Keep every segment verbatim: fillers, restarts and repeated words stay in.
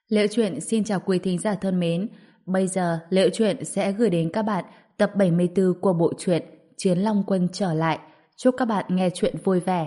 Liệu truyện xin chào quý thính giả thân mến. Bây giờ Liệu truyện sẽ gửi đến các bạn tập bảy mươi tư của bộ truyện Chiến Long Quân trở lại. Chúc các bạn nghe truyện vui vẻ.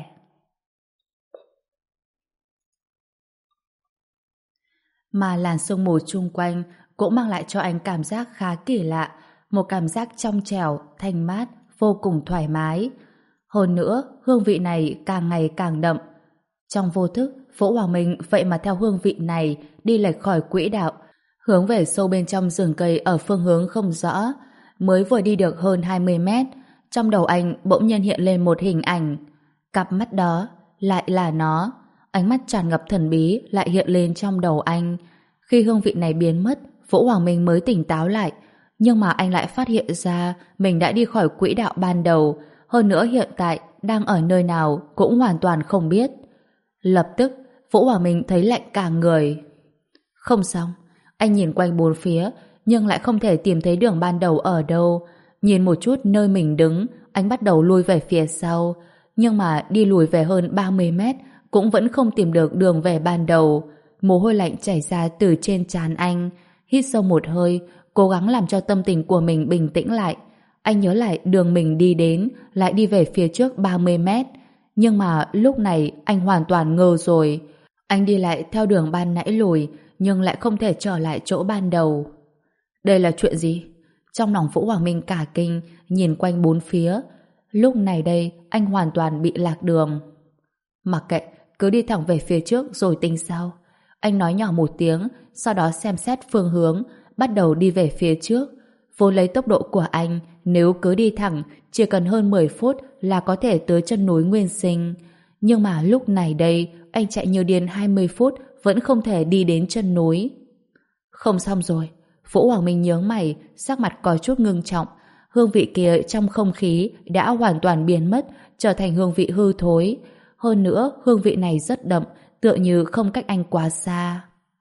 Mà làn sương mù chung quanh cũng mang lại cho anh cảm giác khá kỳ lạ, một cảm giác trong trẻo, thanh mát, vô cùng thoải mái. Hơn nữa, hương vị này càng ngày càng đậm. Trong vô thức, Vũ Hoàng Minh vậy mà theo hương vị này đi lệch khỏi quỹ đạo, hướng về sâu bên trong rừng cây ở phương hướng không rõ. Mới vừa đi được hơn hai mươi mét, trong đầu anh bỗng nhiên hiện lên một hình ảnh. Cặp mắt đó lại là nó. Ánh mắt tràn ngập thần bí lại hiện lên trong đầu anh. Khi hương vị này biến mất, Vũ Hoàng Minh mới tỉnh táo lại. Nhưng mà anh lại phát hiện ra mình đã đi khỏi quỹ đạo ban đầu. Hơn nữa hiện tại đang ở nơi nào cũng hoàn toàn không biết. Lập tức, Vũ Hoàng Minh thấy lạnh cả người. Không xong, anh nhìn quanh bốn phía, nhưng lại không thể tìm thấy đường ban đầu ở đâu. Nhìn một chút nơi mình đứng, anh bắt đầu lui về phía sau. Nhưng mà đi lùi về hơn ba mươi mét, cũng vẫn không tìm được đường về ban đầu. Mồ hôi lạnh chảy ra từ trên trán anh. Hít sâu một hơi, cố gắng làm cho tâm tình của mình bình tĩnh lại. Anh nhớ lại đường mình đi đến, lại đi về phía trước ba mươi mét. Nhưng mà lúc này anh hoàn toàn ngơ rồi. Anh đi lại theo đường ban nãy lùi, nhưng lại không thể trở lại chỗ ban đầu. Đây là chuyện gì? Trong lòng Vũ Hoàng Minh cả kinh, nhìn quanh bốn phía. Lúc này đây, anh hoàn toàn bị lạc đường. Mặc kệ, cứ đi thẳng về phía trước rồi tính sau. Anh nói nhỏ một tiếng, sau đó xem xét phương hướng, bắt đầu đi về phía trước. Vốn lấy tốc độ của anh, nếu cứ đi thẳng, chỉ cần hơn mười phút là có thể tới chân núi Nguyên Sinh. Nhưng mà lúc này đây, anh chạy như điên hai mươi phút vẫn không thể đi đến chân núi. Không xong rồi. Vũ Hoàng Minh nhướng mày, sắc mặt có chút ngưng trọng. Hương vị kia trong không khí đã hoàn toàn biến mất, trở thành hương vị hư thối. Hơn nữa, hương vị này rất đậm, tựa như không cách anh quá xa.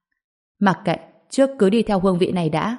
Mặc kệ, trước cứ đi theo hương vị này đã.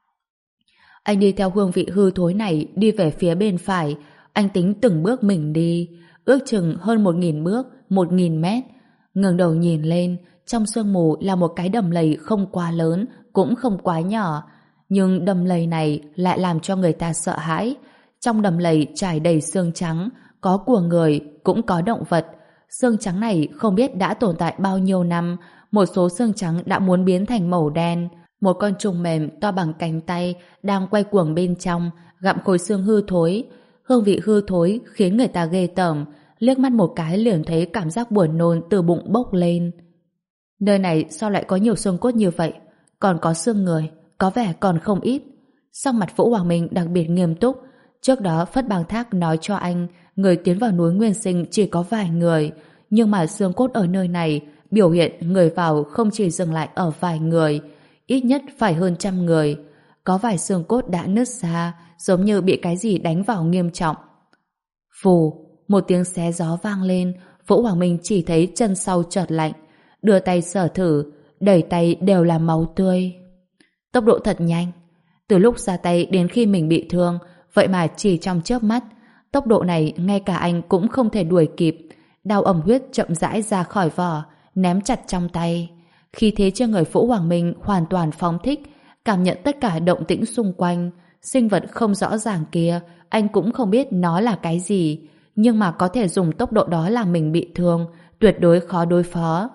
Anh đi theo hương vị hư thối này đi về phía bên phải. Anh tính từng bước mình đi, ước chừng hơn một nghìn bước, một nghìn mét. Ngẩng đầu nhìn lên, trong sương mù là một cái đầm lầy không quá lớn, cũng không quá nhỏ. Nhưng đầm lầy này lại làm cho người ta sợ hãi. Trong đầm lầy trải đầy xương trắng, có của người, cũng có động vật. Xương trắng này không biết đã tồn tại bao nhiêu năm, một số xương trắng đã muốn biến thành màu đen. Một con trùng mềm to bằng cánh tay đang quay cuồng bên trong, gặm khối xương hư thối. Hương vị hư thối khiến người ta ghê tởm, liếc mắt một cái liền thấy cảm giác buồn nôn từ bụng bốc lên. Nơi này sao lại có nhiều xương cốt như vậy? Còn có xương người, có vẻ còn không ít. Sắc mặt Vũ Hoàng Minh đặc biệt nghiêm túc. Trước đó Phất Bang Thác nói cho anh người tiến vào núi Nguyên Sinh chỉ có vài người, nhưng mà xương cốt ở nơi này biểu hiện người vào không chỉ dừng lại ở vài người, ít nhất phải hơn trăm người. Có vài xương cốt đã nứt ra, giống như bị cái gì đánh vào nghiêm trọng. Phù, một tiếng xé gió vang lên. Vũ Hoàng Minh chỉ thấy chân sau chợt lạnh, đưa tay sờ thử, đẩy tay đều là máu tươi. Tốc độ thật nhanh, từ lúc ra tay đến khi mình bị thương, vậy mà chỉ trong chớp mắt. Tốc độ này ngay cả anh cũng không thể đuổi kịp. Đao ẩm huyết chậm rãi ra khỏi vỏ, ném chặt trong tay. Khi thế trên người Vũ Hoàng Minh hoàn toàn phóng thích, cảm nhận tất cả động tĩnh xung quanh. Sinh vật không rõ ràng kia, anh cũng không biết nó là cái gì, nhưng mà có thể dùng tốc độ đó làm mình bị thương, tuyệt đối khó đối phó.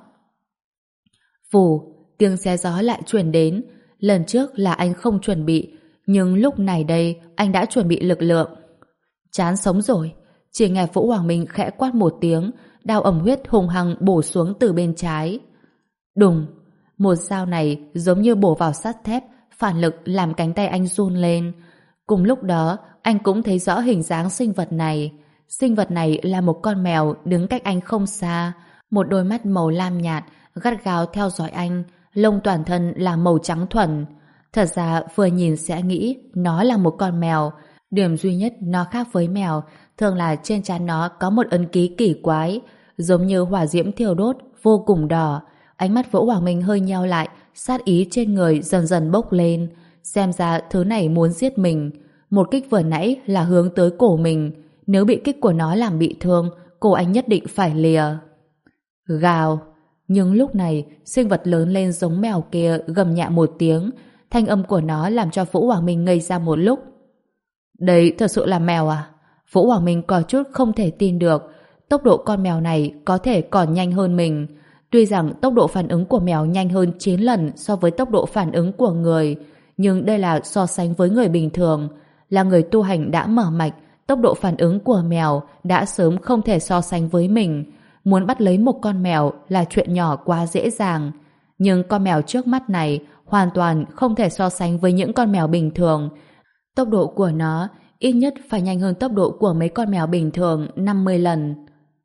Vù, tiếng xé gió lại truyền đến. Lần trước là anh không chuẩn bị, nhưng lúc này đây anh đã chuẩn bị lực lượng. Chán sống rồi. Chỉ nghe Vũ Hoàng Minh khẽ quát một tiếng, đao ẩm huyết hùng hăng bổ xuống từ bên trái. Đùng, một dao này giống như bổ vào sắt thép, phản lực làm cánh tay anh run lên. Cùng lúc đó, anh cũng thấy rõ hình dáng sinh vật này. Sinh vật này là một con mèo đứng cách anh không xa, một đôi mắt màu lam nhạt, gắt gao theo dõi anh, lông toàn thân là màu trắng thuần. Thật ra vừa nhìn sẽ nghĩ nó là một con mèo. Điểm duy nhất nó khác với mèo thường là trên trán nó có một ấn ký kỳ quái, giống như hỏa diễm thiêu đốt, vô cùng đỏ. Ánh mắt Vũ Hoàng Minh hơi nheo lại, sát ý trên người dần dần bốc lên. Xem ra thứ này muốn giết mình. Một kích vừa nãy là hướng tới cổ mình. Nếu bị kích của nó làm bị thương, cổ anh nhất định phải lìa. Gào. Nhưng lúc này, sinh vật lớn lên giống mèo kia gầm nhẹ một tiếng, thanh âm của nó làm cho Vũ Hoàng Minh ngây ra một lúc. Đây thật sự là mèo à? Vũ Hoàng Minh có chút không thể tin được, tốc độ con mèo này có thể còn nhanh hơn mình. Tuy rằng tốc độ phản ứng của mèo nhanh hơn chín lần so với tốc độ phản ứng của người, nhưng đây là so sánh với người bình thường. Là người tu hành đã mở mạch, tốc độ phản ứng của mèo đã sớm không thể so sánh với mình. Muốn bắt lấy một con mèo là chuyện nhỏ quá dễ dàng. Nhưng con mèo trước mắt này hoàn toàn không thể so sánh với những con mèo bình thường. Tốc độ của nó ít nhất phải nhanh hơn tốc độ của mấy con mèo bình thường năm mươi lần.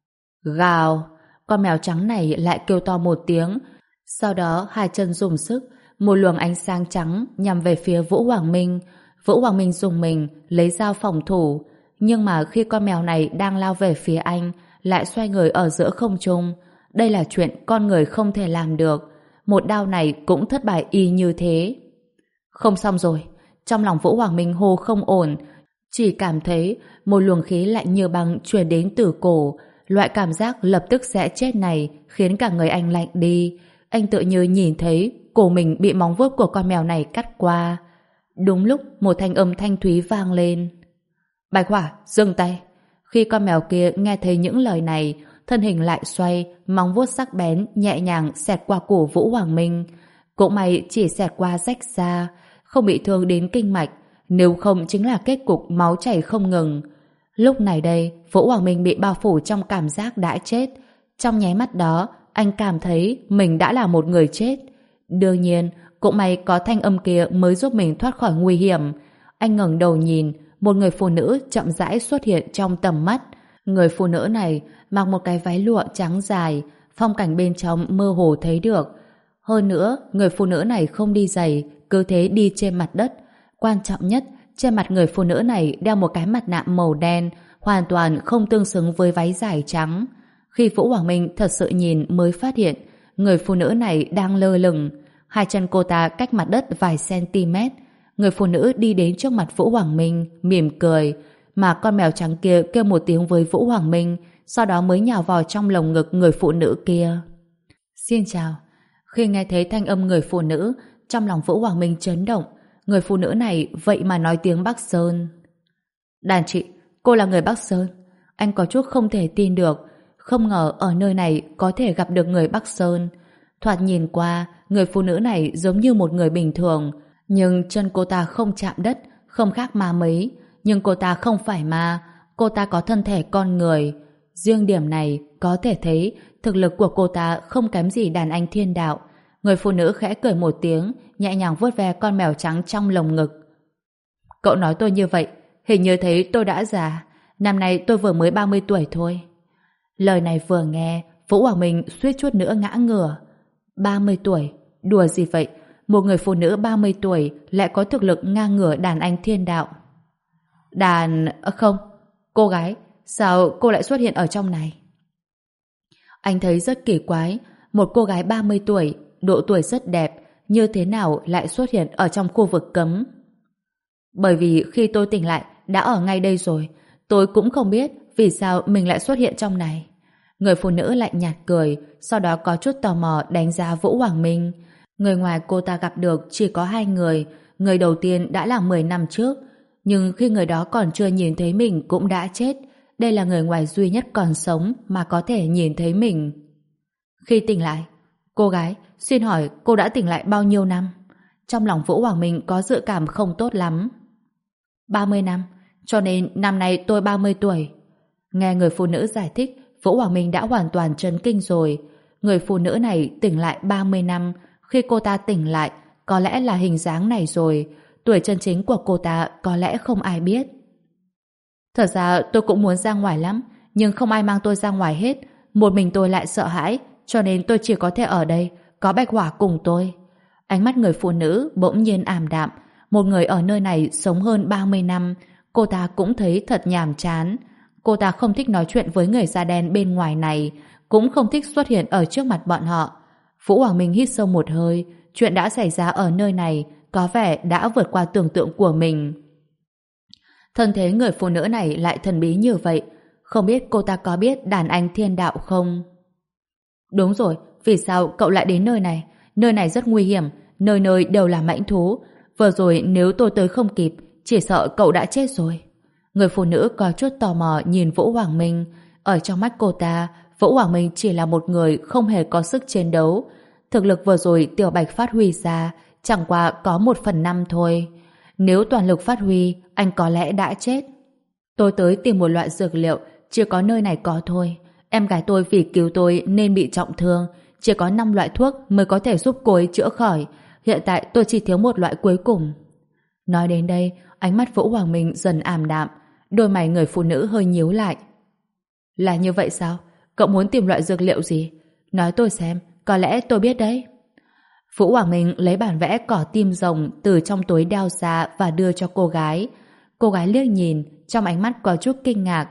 Gào! Con mèo trắng này lại kêu to một tiếng. Sau đó hai chân dùng sức, một luồng ánh sáng trắng nhằm về phía Vũ Hoàng Minh. Vũ Hoàng Minh dùng mình lấy dao phòng thủ. Nhưng mà khi con mèo này đang lao về phía anh, lại xoay người ở giữa không trung. Đây là chuyện con người không thể làm được. Một đao này cũng thất bại y như thế. Không xong rồi. Trong lòng Vũ Hoàng Minh hô không ổn. Chỉ cảm thấy một luồng khí lạnh như băng truyền đến từ cổ. Loại cảm giác lập tức sẽ chết này khiến cả người anh lạnh đi. Anh tự như nhìn thấy cổ mình bị móng vuốt của con mèo này cắt qua. Đúng lúc một thanh âm thanh thúy vang lên. Bạch Hỏa, dừng tay. Khi con mèo kia nghe thấy những lời này, thân hình lại xoay, móng vuốt sắc bén nhẹ nhàng xẹt qua cổ Vũ Hoàng Minh. Cũng may chỉ xẹt qua rách da, không bị thương đến kinh mạch, nếu không chính là kết cục máu chảy không ngừng. Lúc này đây, Vũ Hoàng Minh bị bao phủ trong cảm giác đã chết. Trong nháy mắt đó, anh cảm thấy mình đã là một người chết. Đương nhiên, cũng may có thanh âm kia mới giúp mình thoát khỏi nguy hiểm. Anh ngẩng đầu nhìn, một người phụ nữ chậm rãi xuất hiện trong tầm mắt. Người phụ nữ này mặc một cái váy lụa trắng dài, phong cảnh bên trong mơ hồ thấy được. Hơn nữa, người phụ nữ này không đi giày, cứ thế đi trên mặt đất. Quan trọng nhất, trên mặt người phụ nữ này đeo một cái mặt nạ màu đen, hoàn toàn không tương xứng với váy dài trắng. Khi Vũ Hoàng Minh thật sự nhìn mới phát hiện, người phụ nữ này đang lơ lửng. Hai chân cô ta cách mặt đất vài cm. Người phụ nữ đi đến trước mặt Vũ Hoàng Minh, mỉm cười. Mà con mèo trắng kia kêu một tiếng với Vũ Hoàng Minh, sau đó mới nhào vào trong lồng ngực người phụ nữ kia. Xin chào. Khi nghe thấy thanh âm người phụ nữ, trong lòng Vũ Hoàng Minh chấn động. Người phụ nữ này vậy mà nói tiếng Bắc Sơn. Đàn chị, cô là người Bắc Sơn. Anh có chút không thể tin được. Không ngờ ở nơi này có thể gặp được người Bắc Sơn. Thoạt nhìn qua, người phụ nữ này giống như một người bình thường. Nhưng chân cô ta không chạm đất, không khác ma mấy. Nhưng cô ta không phải ma, cô ta có thân thể con người. Riêng điểm này có thể thấy thực lực của cô ta không kém gì đàn anh thiên đạo. Người phụ nữ khẽ cười một tiếng, nhẹ nhàng vuốt ve con mèo trắng trong lồng ngực. Cậu nói tôi như vậy, hình như thấy tôi đã già. Năm nay tôi vừa mới ba mươi tuổi thôi. Lời này vừa nghe, Vũ Hoàng Minh suýt chút nữa ngã ngửa. ba mươi tuổi? Đùa gì vậy? Một người phụ nữ ba mươi tuổi lại có thực lực ngang ngửa đàn anh thiên đạo. Đàn... không. Cô gái, sao cô lại xuất hiện ở trong này? Anh thấy rất kỳ quái. Một cô gái ba mươi tuổi, độ tuổi rất đẹp, như thế nào lại xuất hiện ở trong khu vực cấm? Bởi vì khi tôi tỉnh lại đã ở ngay đây rồi. Tôi cũng không biết vì sao mình lại xuất hiện trong này. Người phụ nữ lạnh nhạt cười, sau đó có chút tò mò đánh giá Vũ Hoàng Minh. Người ngoài cô ta gặp được chỉ có hai người. Người đầu tiên đã là mười năm trước, nhưng khi người đó còn chưa nhìn thấy mình cũng đã chết. Đây là người ngoài duy nhất còn sống mà có thể nhìn thấy mình. Khi tỉnh lại, cô gái, xin hỏi cô đã tỉnh lại bao nhiêu năm? Trong lòng Vũ Hoàng Minh có dự cảm không tốt lắm. ba mươi năm, cho nên năm nay tôi ba mươi tuổi. Nghe người phụ nữ giải thích, Vũ Hoàng Minh đã hoàn toàn chấn kinh rồi. Người phụ nữ này tỉnh lại ba mươi năm, khi cô ta tỉnh lại, có lẽ là hình dáng này rồi. Tuổi chân chính của cô ta có lẽ không ai biết. Thật ra tôi cũng muốn ra ngoài lắm, nhưng không ai mang tôi ra ngoài hết. Một mình tôi lại sợ hãi, cho nên tôi chỉ có thể ở đây, có Bạch Hỏa cùng tôi. Ánh mắt người phụ nữ bỗng nhiên ảm đạm. Một người ở nơi này sống hơn ba mươi năm, cô ta cũng thấy thật nhàm chán. Cô ta không thích nói chuyện với người da đen bên ngoài này, cũng không thích xuất hiện ở trước mặt bọn họ. Vũ Hoàng Minh hít sâu một hơi, chuyện đã xảy ra ở nơi này có vẻ đã vượt qua tưởng tượng của mình. Thân thế người phụ nữ này lại thần bí như vậy, không biết cô ta có biết đàn anh thiên đạo không? Đúng rồi, vì sao cậu lại đến nơi này? Nơi này rất nguy hiểm, nơi nơi đều là mãnh thú. Vừa rồi nếu tôi tới không kịp, chỉ sợ cậu đã chết rồi. Người phụ nữ có chút tò mò nhìn Vũ Hoàng Minh. Ở trong mắt cô ta, Vũ Hoàng Minh chỉ là một người không hề có sức chiến đấu. Thực lực vừa rồi Tiểu Bạch phát huy ra chẳng qua có một phần năm thôi. Nếu toàn lực phát huy, anh có lẽ đã chết. Tôi tới tìm một loại dược liệu, chỉ có nơi này có thôi. Em gái tôi vì cứu tôi nên bị trọng thương, chỉ có năm loại thuốc mới có thể giúp cô ấy chữa khỏi. Hiện tại tôi chỉ thiếu một loại cuối cùng. Nói đến đây, ánh mắt Vũ Hoàng Minh dần ảm đạm, đôi mày người phụ nữ hơi nhíu lại. Là như vậy sao? Cậu muốn tìm loại dược liệu gì? Nói tôi xem, có lẽ tôi biết đấy. Vũ Hoàng Minh lấy bản vẽ cỏ tim rồng từ trong túi đeo ra và đưa cho cô gái. Cô gái liếc nhìn, trong ánh mắt có chút kinh ngạc.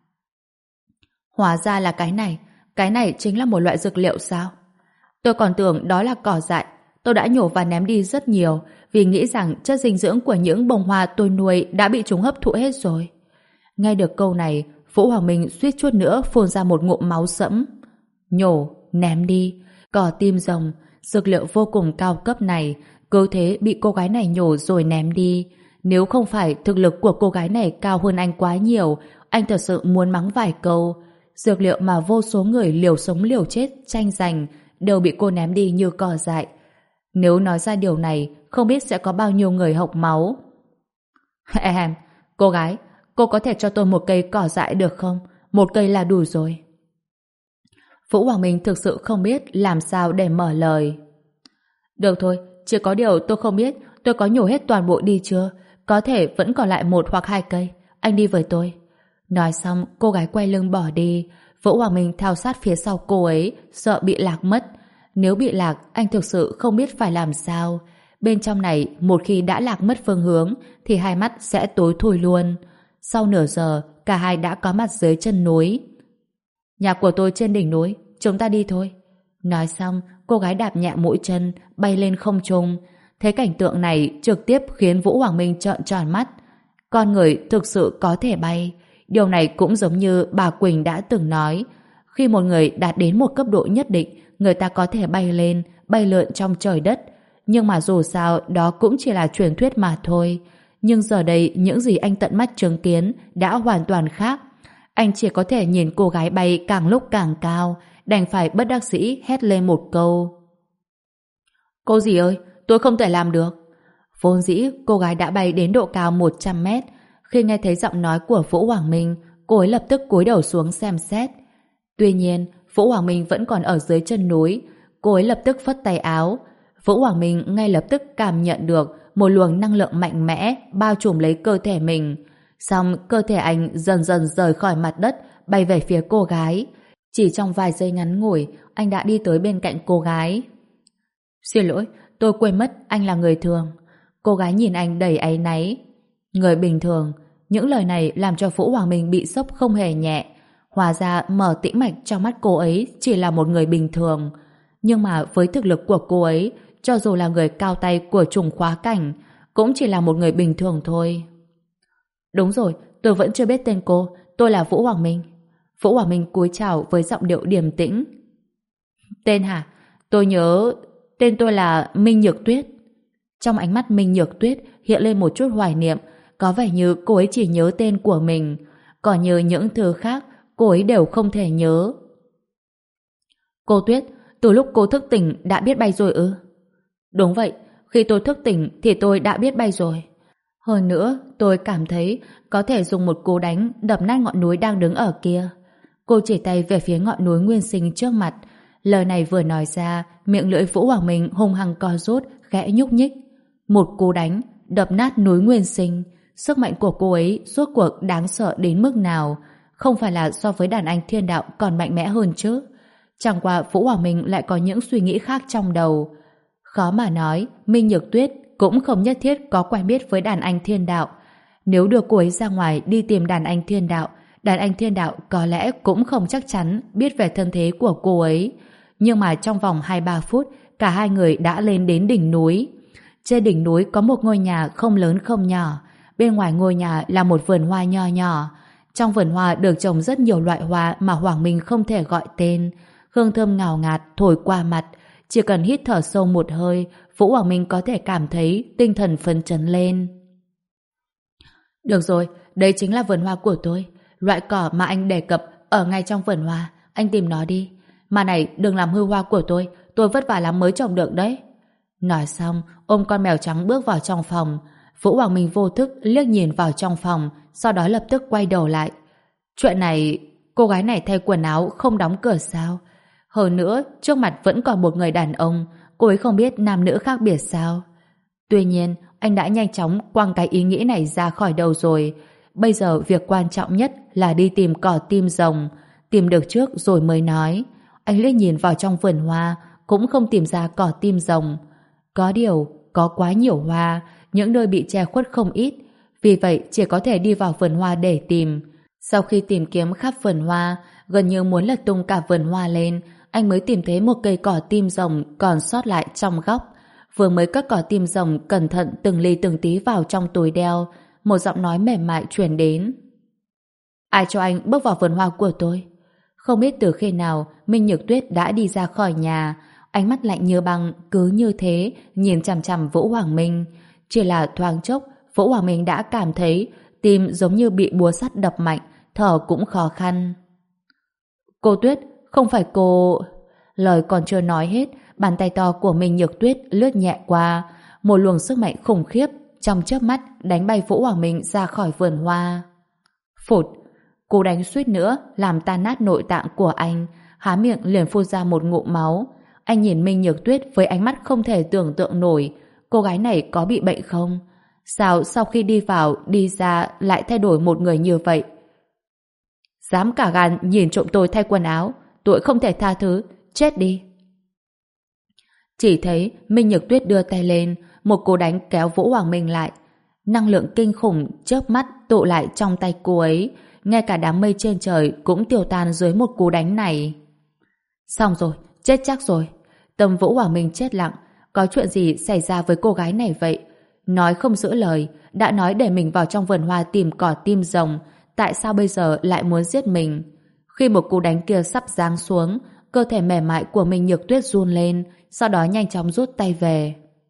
Hóa ra là cái này, cái này chính là một loại dược liệu sao? Tôi còn tưởng đó là cỏ dại, tôi đã nhổ và ném đi rất nhiều vì nghĩ rằng chất dinh dưỡng của những bông hoa tôi nuôi đã bị chúng hấp thụ hết rồi. Nghe được câu này, Vũ Hoàng Minh suýt chút nữa phun ra một ngụm máu sẫm. Nhổ, ném đi, cỏ tim rồng, dược liệu vô cùng cao cấp này, cứ thế bị cô gái này nhổ rồi ném đi. Nếu không phải thực lực của cô gái này cao hơn anh quá nhiều, anh thật sự muốn mắng vài câu. Dược liệu mà vô số người liều sống liều chết tranh giành đều bị cô ném đi như cỏ dại. Nếu nói ra điều này, không biết sẽ có bao nhiêu người hộc máu. Em, cô gái, cô có thể cho tôi một cây cỏ dại được không? Một cây là đủ rồi. Vũ Hoàng Minh thực sự không biết làm sao để mở lời. Được thôi, chỉ có điều tôi không biết tôi có nhổ hết toàn bộ đi chưa. Có thể vẫn còn lại một hoặc hai cây. Anh đi với tôi. Nói xong, cô gái quay lưng bỏ đi. Vũ Hoàng Minh theo sát phía sau cô ấy, sợ bị lạc mất. Nếu bị lạc, anh thực sự không biết phải làm sao. Bên trong này, một khi đã lạc mất phương hướng, thì hai mắt sẽ tối thui luôn. Sau nửa giờ, cả hai đã có mặt dưới chân núi. Nhà của tôi trên đỉnh núi, chúng ta đi thôi. Nói xong, cô gái đạp nhẹ mũi chân, bay lên không trung. Thấy cảnh tượng này trực tiếp khiến Vũ Hoàng Minh trợn tròn mắt. Con người thực sự có thể bay. Điều này cũng giống như bà Quỳnh đã từng nói. Khi một người đạt đến một cấp độ nhất định, người ta có thể bay lên, bay lượn trong trời đất. Nhưng mà dù sao, đó cũng chỉ là truyền thuyết mà thôi. Nhưng giờ đây, những gì anh tận mắt chứng kiến đã hoàn toàn khác. Anh chỉ có thể nhìn cô gái bay càng lúc càng cao, đành phải bất đắc dĩ hét lên một câu. Cô dì ơi, tôi không thể làm được. Vốn dĩ, cô gái đã bay đến độ cao một trăm mét. Khi nghe thấy giọng nói của Vũ Hoàng Minh, cô ấy lập tức cúi đầu xuống xem xét. Tuy nhiên, Vũ Hoàng Minh vẫn còn ở dưới chân núi. Cô ấy lập tức phất tay áo. Vũ Hoàng Minh ngay lập tức cảm nhận được một luồng năng lượng mạnh mẽ bao trùm lấy cơ thể mình. Xong cơ thể anh dần dần rời khỏi mặt đất, bay về phía cô gái. Chỉ trong vài giây ngắn ngủi, anh đã đi tới bên cạnh cô gái. Xin lỗi, tôi quên mất anh là người thường. Cô gái nhìn anh đầy áy náy. Người bình thường. Những lời này làm cho Vũ Hoàng Minh bị sốc không hề nhẹ. Hóa ra Mở Tĩnh Mạch trong mắt cô ấy chỉ là một người bình thường. Nhưng mà với thực lực của cô ấy, cho dù là người cao tay của trùng khóa cảnh, cũng chỉ là một người bình thường thôi. Đúng rồi, tôi vẫn chưa biết tên cô. Tôi là Vũ Hoàng Minh. Vũ Hoàng Minh cúi chào với giọng điệu điềm tĩnh. Tên hả? Tôi nhớ... Tên tôi là Minh Nhược Tuyết. Trong ánh mắt Minh Nhược Tuyết hiện lên một chút hoài niệm. Có vẻ như cô ấy chỉ nhớ tên của mình. Còn như những thứ khác, cô ấy đều không thể nhớ. Cô Tuyết, từ lúc cô thức tỉnh đã biết bay rồi ư? Đúng vậy, khi tôi thức tỉnh thì tôi đã biết bay rồi. Hơn nữa, tôi cảm thấy có thể dùng một cú đánh đập nát ngọn núi đang đứng ở kia. Cô chỉ tay về phía ngọn núi nguyên sinh trước mặt. Lời này vừa nói ra, miệng lưỡi Vũ Hoàng Minh hung hăng co rút, khẽ nhúc nhích. Một cú đánh, đập nát núi nguyên sinh. Sức mạnh của cô ấy rốt cuộc đáng sợ đến mức nào? Không phải là so với đàn anh thiên đạo còn mạnh mẽ hơn chứ? Chẳng qua Vũ Hoàng Minh lại có những suy nghĩ khác trong đầu. Khó mà nói, Minh Nhược Tuyết cũng không nhất thiết có quen biết với đàn anh thiên đạo. Nếu đưa cô ấy ra ngoài đi tìm đàn anh thiên đạo, đàn anh thiên đạo có lẽ cũng không chắc chắn biết về thân thế của cô ấy. Nhưng mà trong vòng hai ba phút, cả hai người đã lên đến đỉnh núi. Trên đỉnh núi có một ngôi nhà không lớn không nhỏ. Bên ngoài ngôi nhà là một vườn hoa nho nhỏ. Trong vườn hoa được trồng rất nhiều loại hoa mà Hoàng Minh không thể gọi tên. hương thơm ngào ngạt thổi qua mặt. Chỉ cần hít thở sâu một hơi, Vũ Hoàng Minh có thể cảm thấy tinh thần phấn chấn lên. Được rồi, đây chính là vườn hoa của tôi. Loại cỏ mà anh đề cập ở ngay trong vườn hoa, anh tìm nó đi. Mà này, đừng làm hư hoa của tôi, tôi vất vả lắm mới trồng được đấy. Nói xong, ôm con mèo trắng bước vào trong phòng. Vũ Hoàng Minh vô thức liếc nhìn vào trong phòng, sau đó lập tức quay đầu lại. Chuyện này, cô gái này thay quần áo không đóng cửa sao? Hơn nữa, trước mặt vẫn còn một người đàn ông, cô ấy không biết nam nữ khác biệt sao? Tuy nhiên, anh đã nhanh chóng quăng cái ý nghĩ này ra khỏi đầu rồi. Bây giờ việc quan trọng nhất là đi tìm cỏ tim rồng. Tìm được trước rồi mới nói. Anh liếc nhìn vào trong vườn hoa, cũng không tìm ra cỏ tim rồng. Có điều, có quá nhiều hoa, những nơi bị che khuất không ít. Vì vậy, chỉ có thể đi vào vườn hoa để tìm. Sau khi tìm kiếm khắp vườn hoa, gần như muốn lật tung cả vườn hoa lên, anh mới tìm thấy một cây cỏ tim rồng còn sót lại trong góc. Vừa mới cất cỏ tim rồng cẩn thận từng ly từng tí vào trong túi đeo, một giọng nói mềm mại truyền đến. Ai cho anh bước vào vườn hoa của tôi? Không biết từ khi nào Minh Nhược Tuyết đã đi ra khỏi nhà, ánh mắt lạnh như băng cứ như thế nhìn chằm chằm Vũ Hoàng Minh. Chỉ là thoáng chốc, Vũ Hoàng Minh đã cảm thấy tim giống như bị búa sắt đập mạnh, thở cũng khó khăn. Cô Tuyết, không phải cô... Lời còn chưa nói hết, bàn tay to của Minh Nhược Tuyết lướt nhẹ qua, một luồng sức mạnh khủng khiếp trong chớp mắt đánh bay Vũ Hoàng Minh ra khỏi vườn hoa. Phụt, cú đánh suýt nữa làm tan nát nội tạng của anh, há miệng liền phun ra một ngụm máu. Anh nhìn Minh Nhược Tuyết với ánh mắt không thể tưởng tượng nổi, cô gái này có bị bệnh không? Sao sau khi đi vào, đi ra lại thay đổi một người như vậy? Dám cả gan nhìn trộm tôi thay quần áo, tôi không thể tha thứ, chết đi. Chỉ thấy Minh Nhược Tuyết đưa tay lên, một cú đánh kéo Vũ Hoàng Minh lại. Năng lượng kinh khủng chớp mắt tụ lại trong tay cô ấy, ngay cả đám mây trên trời cũng tiêu tan dưới một cú đánh này. Xong rồi, chết chắc rồi. Tâm Vũ Hoàng Minh chết lặng, có chuyện gì xảy ra với cô gái này vậy? Nói không giữ lời, đã nói để mình vào trong vườn hoa tìm cỏ tim rồng, tại sao bây giờ lại muốn giết mình? Khi một cú đánh kia sắp giáng xuống, cơ thể mềm mại của Minh Nhược Tuyết run lên, sau đó nhanh chóng rút tay về.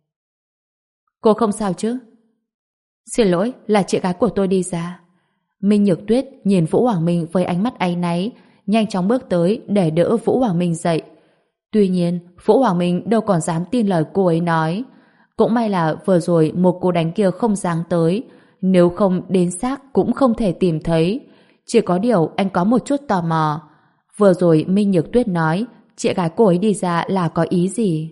Cô không sao chứ? Xin lỗi, là chị gái của tôi đi ra. Minh Nhược Tuyết nhìn Vũ Hoàng Minh với ánh mắt áy náy, nhanh chóng bước tới để đỡ Vũ Hoàng Minh dậy. Tuy nhiên, Vũ Hoàng Minh đâu còn dám tin lời cô ấy nói. Cũng may là vừa rồi một cú đánh kia không giáng tới, nếu không đến xác cũng không thể tìm thấy. Chỉ có điều anh có một chút tò mò. Vừa rồi Minh Nhược Tuyết nói chị gái cô ấy đi ra là có ý gì?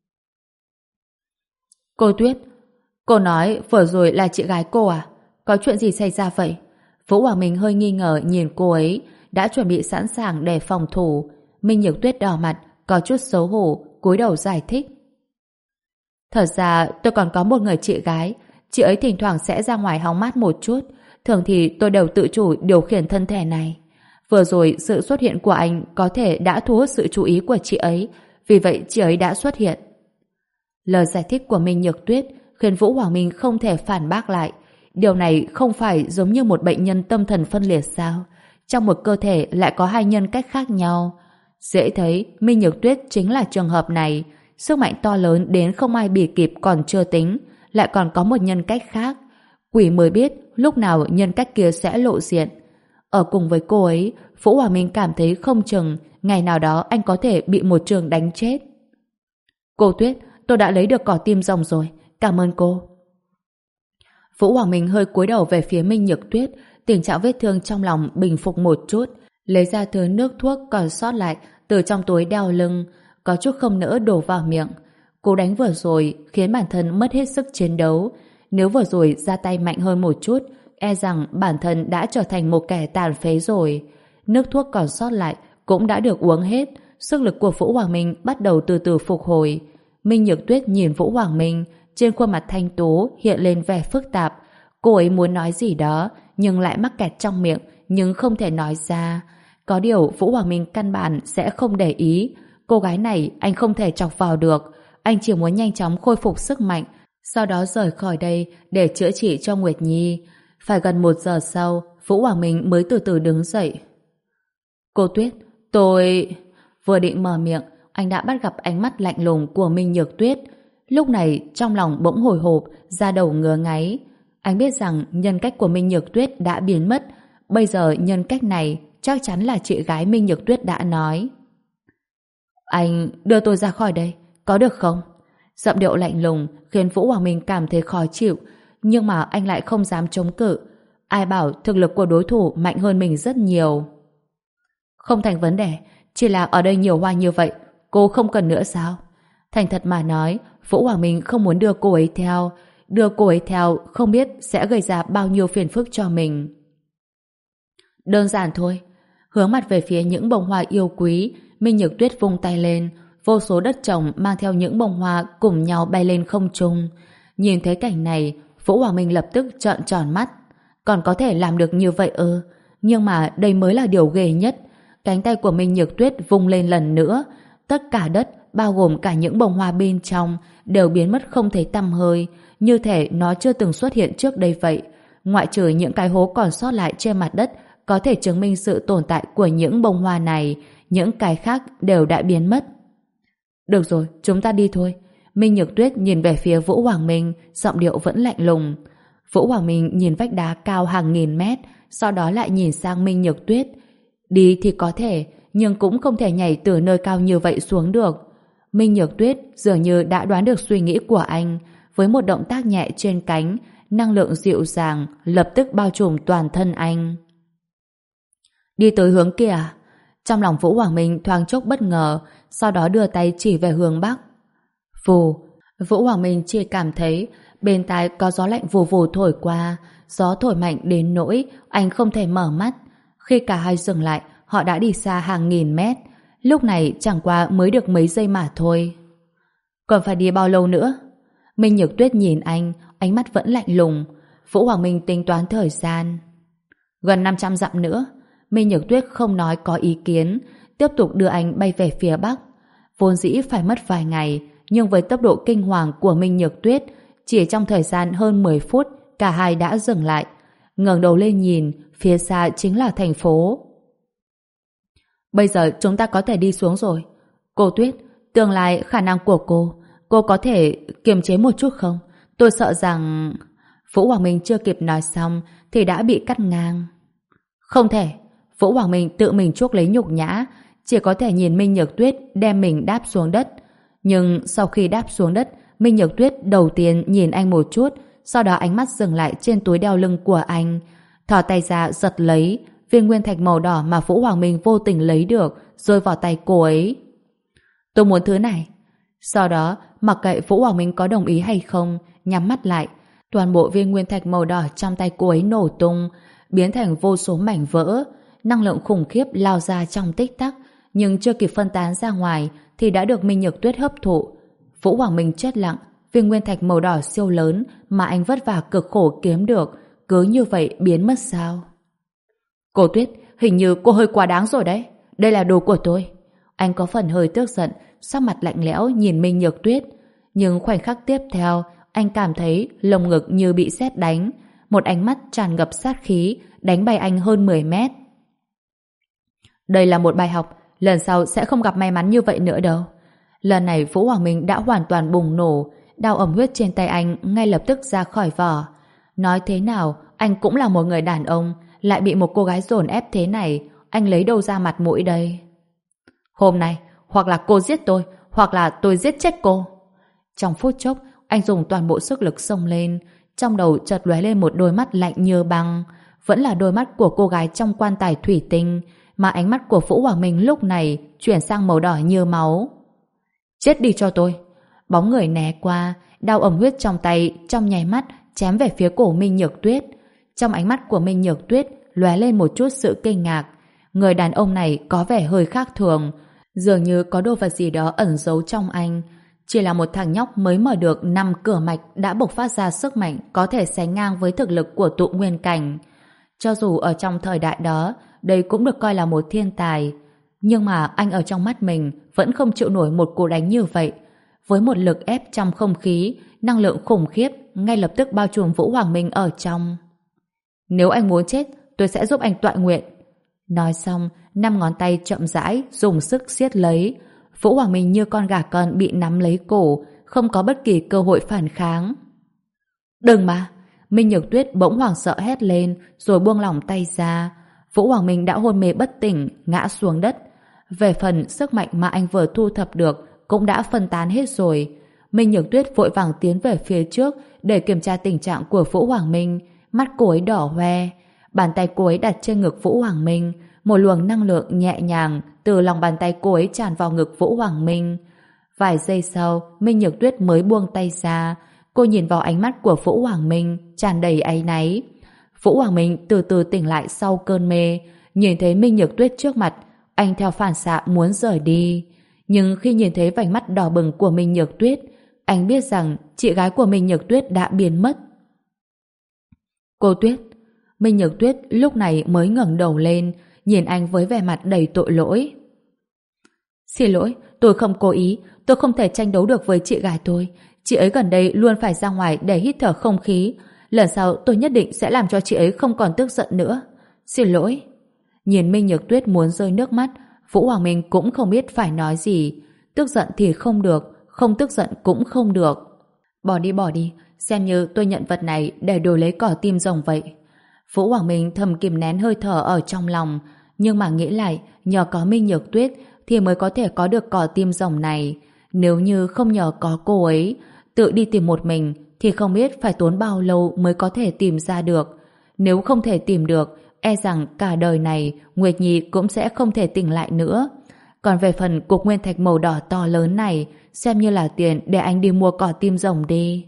Cô Tuyết, cô nói vừa rồi là chị gái cô à? Có chuyện gì xảy ra vậy? Vũ Hoàng Minh hơi nghi ngờ nhìn cô ấy, đã chuẩn bị sẵn sàng để phòng thủ. Minh Nhược Tuyết đỏ mặt, có chút xấu hổ, cúi đầu giải thích. Thật ra tôi còn có một người chị gái, chị ấy thỉnh thoảng sẽ ra ngoài hóng mát một chút, thường thì tôi đều tự chủ điều khiển thân thể này. Vừa rồi sự xuất hiện của anh có thể đã thu hút sự chú ý của chị ấy, vì vậy chị ấy đã xuất hiện. Lời giải thích của Minh Nhược Tuyết khiến Vũ Hoàng Minh không thể phản bác lại. Điều này không phải giống như một bệnh nhân tâm thần phân liệt sao? Trong một cơ thể lại có hai nhân cách khác nhau. Dễ thấy Minh Nhược Tuyết chính là trường hợp này. Sức mạnh to lớn đến không ai bì kịp còn chưa tính, lại còn có một nhân cách khác. Quỷ mới biết lúc nào nhân cách kia sẽ lộ diện. Ở cùng với cô ấy, Vũ Hoàng Minh cảm thấy không chừng ngày nào đó anh có thể bị một trường đánh chết. Cô Tuyết, tôi đã lấy được cỏ tim rồng rồi, cảm ơn cô. Vũ Hoàng Minh hơi cúi đầu về phía Minh Nhược Tuyết, tình trạng vết thương trong lòng bình phục một chút, lấy ra thứ nước thuốc còn sót lại từ trong túi đeo lưng, có chút không nỡ đổ vào miệng. Cú đánh vừa rồi khiến bản thân mất hết sức chiến đấu. Nếu vừa rồi ra tay mạnh hơn một chút, e rằng bản thân đã trở thành một kẻ tàn phế rồi. Nước thuốc còn sót lại cũng đã được uống hết, sức lực của Vũ Hoàng Minh bắt đầu từ từ phục hồi. Minh Nhược Tuyết nhìn Vũ Hoàng Minh, trên khuôn mặt thanh tú hiện lên vẻ phức tạp. Cô ấy muốn nói gì đó, nhưng lại mắc kẹt trong miệng, nhưng không thể nói ra. Có điều Vũ Hoàng Minh căn bản sẽ không để ý. Cô gái này anh không thể chọc vào được. Anh chỉ muốn nhanh chóng khôi phục sức mạnh, sau đó rời khỏi đây để chữa trị cho Nguyệt Nhi. Phải gần một giờ sau, Vũ Hoàng Minh mới từ từ đứng dậy. Cô Tuyết, tôi... Vừa định mở miệng, anh đã bắt gặp ánh mắt lạnh lùng của Minh Nhược Tuyết. Lúc này trong lòng bỗng hồi hộp, da đầu ngứa ngáy. Anh biết rằng nhân cách của Minh Nhược Tuyết đã biến mất. Bây giờ nhân cách này chắc chắn là chị gái Minh Nhược Tuyết đã nói. Anh đưa tôi ra khỏi đây, có được không? Giọng điệu lạnh lùng khiến Vũ Hoàng Minh cảm thấy khó chịu, nhưng mà anh lại không dám chống cự. Ai bảo thực lực của đối thủ mạnh hơn mình rất nhiều. Không thành vấn đề, chỉ là ở đây nhiều hoa như vậy, cô không cần nữa sao? Thành thật mà nói, Vũ Hoàng Minh không muốn đưa cô ấy theo. Đưa cô ấy theo không biết sẽ gây ra bao nhiêu phiền phức cho mình. Đơn giản thôi. Hướng mặt về phía những bông hoa yêu quý, Minh Nhược Tuyết vung tay lên, vô số đất trồng mang theo những bông hoa cùng nhau bay lên không trung. Nhìn thấy cảnh này, Vũ Hoàng Minh lập tức trợn tròn mắt. Còn có thể làm được như vậy ư? Nhưng mà đây mới là điều ghê nhất. Cánh tay của Minh Nhược Tuyết vung lên lần nữa. Tất cả đất, bao gồm cả những bông hoa bên trong, đều biến mất không thấy tăm hơi, như thể nó chưa từng xuất hiện trước đây vậy. Ngoại trừ những cái hố còn sót lại trên mặt đất có thể chứng minh sự tồn tại của những bông hoa này, những cái khác đều đã biến mất. Được rồi, chúng ta đi thôi. Minh Nhược Tuyết nhìn về phía Vũ Hoàng Minh, giọng điệu vẫn lạnh lùng. Vũ Hoàng Minh nhìn vách đá cao hàng nghìn mét, sau đó lại nhìn sang Minh Nhược Tuyết. Đi thì có thể, nhưng cũng không thể nhảy từ nơi cao như vậy xuống được. Minh Nhược Tuyết dường như đã đoán được suy nghĩ của anh. Với một động tác nhẹ trên cánh, năng lượng dịu dàng lập tức bao trùm toàn thân anh. Đi tới hướng kia. Trong lòng Vũ Hoàng Minh thoáng chốc bất ngờ, sau đó đưa tay chỉ về hướng Bắc. Vù, Vũ Hoàng Minh chỉ cảm thấy bên tai có gió lạnh vù vù thổi qua, gió thổi mạnh đến nỗi anh không thể mở mắt. Khi cả hai dừng lại, họ đã đi xa hàng nghìn mét. Lúc này chẳng qua mới được mấy giây mà thôi. Còn phải đi bao lâu nữa? Minh Nhược Tuyết nhìn anh, ánh mắt vẫn lạnh lùng. Vũ Hoàng Minh tính toán thời gian. Gần năm trăm dặm nữa. Minh Nhược Tuyết không nói có ý kiến, tiếp tục đưa anh bay về phía Bắc. Vốn dĩ phải mất vài ngày, nhưng với tốc độ kinh hoàng của Minh Nhược Tuyết, chỉ trong thời gian hơn mười phút, cả hai đã dừng lại. Ngẩng đầu lên nhìn, phía xa chính là thành phố. Bây giờ chúng ta có thể đi xuống rồi. Cô Tuyết, tương lai khả năng của cô, cô có thể kiềm chế một chút không? Tôi sợ rằng... Vũ Hoàng Minh chưa kịp nói xong thì đã bị cắt ngang. Không thể. Vũ Hoàng Minh tự mình chuốc lấy nhục nhã, chỉ có thể nhìn Minh Nhược Tuyết đem mình đáp xuống đất. Nhưng sau khi đáp xuống đất, Minh Nhược Tuyết đầu tiên nhìn anh một chút, sau đó ánh mắt dừng lại trên túi đeo lưng của anh. Thò tay ra giật lấy viên nguyên thạch màu đỏ mà Vũ Hoàng Minh vô tình lấy được, rơi vào tay cô ấy. Tôi muốn thứ này. Sau đó, mặc kệ Vũ Hoàng Minh có đồng ý hay không, nhắm mắt lại, toàn bộ viên nguyên thạch màu đỏ trong tay cô ấy nổ tung, biến thành vô số mảnh vỡ. Năng lượng khủng khiếp lao ra trong tích tắc, nhưng chưa kịp phân tán ra ngoài thì đã được Minh Nhược Tuyết hấp thụ. Vũ Hoàng Minh chết lặng, viên nguyên thạch màu đỏ siêu lớn mà anh vất vả cực khổ kiếm được, cứ như vậy biến mất sao? Cô Tuyết, hình như cô hơi quá đáng rồi đấy. Đây là đồ của tôi. Anh có phần hơi tức giận, sắc mặt lạnh lẽo nhìn Minh Nhược Tuyết. Nhưng khoảnh khắc tiếp theo, anh cảm thấy lồng ngực như bị sét đánh. Một ánh mắt tràn ngập sát khí, đánh bay anh hơn mười mét. Đây là một bài học, lần sau sẽ không gặp may mắn như vậy nữa đâu. Lần này Vũ Hoàng Minh đã hoàn toàn bùng nổ, đao ẩm huyết trên tay anh ngay lập tức ra khỏi vỏ. Nói thế nào, anh cũng là một người đàn ông, lại bị một cô gái dồn ép thế này, anh lấy đâu ra mặt mũi đây? Hôm nay, hoặc là cô giết tôi, hoặc là tôi giết chết cô. Trong phút chốc, anh dùng toàn bộ sức lực xông lên, trong đầu chợt lóe lên một đôi mắt lạnh như băng, vẫn là đôi mắt của cô gái trong quan tài thủy tinh, mà ánh mắt của Vũ Hoàng Minh lúc này chuyển sang màu đỏ như máu. Chết đi cho tôi! Bóng người né qua, đao ẩm huyết trong tay trong nháy mắt chém về phía cổ Minh Nhược Tuyết. Trong ánh mắt của Minh Nhược Tuyết lóe lên một chút sự kinh ngạc. Người đàn ông này có vẻ hơi khác thường, dường như có đồ vật gì đó ẩn giấu trong anh. Chỉ là một thằng nhóc mới mở được năm cửa mạch đã bộc phát ra sức mạnh có thể sánh ngang với thực lực của tụ nguyên cảnh. Cho dù ở trong thời đại đó, đây cũng được coi là một thiên tài. Nhưng mà anh ở trong mắt mình vẫn không chịu nổi một cú đánh như vậy. Với một lực ép trong không khí, năng lượng khủng khiếp ngay lập tức bao trùm Vũ Hoàng Minh ở trong. Nếu anh muốn chết, tôi sẽ giúp anh tọa nguyện. Nói xong, năm ngón tay chậm rãi dùng sức siết lấy. Vũ Hoàng Minh như con gà con bị nắm lấy cổ, không có bất kỳ cơ hội phản kháng. Đừng mà! Minh Nhược Tuyết bỗng hoảng sợ hét lên rồi buông lỏng tay ra. Vũ Hoàng Minh đã hôn mê bất tỉnh, ngã xuống đất. Về phần sức mạnh mà anh vừa thu thập được cũng đã phân tán hết rồi. Minh Nhược Tuyết vội vàng tiến về phía trước để kiểm tra tình trạng của Vũ Hoàng Minh. Mắt cô ấy đỏ hoe. Bàn tay cô ấy đặt trên ngực Vũ Hoàng Minh. Một luồng năng lượng nhẹ nhàng từ lòng bàn tay cô ấy tràn vào ngực Vũ Hoàng Minh. Vài giây sau, Minh Nhược Tuyết mới buông tay ra. Cô nhìn vào ánh mắt của Vũ Hoàng Minh, tràn đầy áy náy. Vũ Hoàng Minh từ từ tỉnh lại sau cơn mê. Nhìn thấy Minh Nhược Tuyết trước mặt, anh theo phản xạ muốn rời đi. Nhưng khi nhìn thấy vành mắt đỏ bừng của Minh Nhược Tuyết, anh biết rằng chị gái của Minh Nhược Tuyết đã biến mất. Cô Tuyết! Minh Nhược Tuyết lúc này mới ngẩng đầu lên, nhìn anh với vẻ mặt đầy tội lỗi. Xin lỗi, tôi không cố ý, tôi không thể tranh đấu được với chị gái tôi. Chị ấy gần đây luôn phải ra ngoài để hít thở không khí. Lần sau tôi nhất định sẽ làm cho chị ấy không còn tức giận nữa. Xin lỗi. Nhìn Minh Nhược Tuyết muốn rơi nước mắt, Vũ Hoàng Minh cũng không biết phải nói gì. Tức giận thì không được, không tức giận cũng không được. Bỏ đi bỏ đi, xem như tôi nhận vật này để đổi lấy cỏ tim rồng vậy. Vũ Hoàng Minh thầm kìm nén hơi thở ở trong lòng, nhưng mà nghĩ lại, nhờ có Minh Nhược Tuyết thì mới có thể có được cỏ tim rồng này. Nếu như không nhờ có cô ấy, tự đi tìm một mình thì không biết phải tốn bao lâu mới có thể tìm ra được. Nếu không thể tìm được, e rằng cả đời này Nguyệt Nhi cũng sẽ không thể tỉnh lại nữa. Còn về phần cục nguyên thạch màu đỏ to lớn này, xem như là tiền để anh đi mua cỏ tim rồng đi.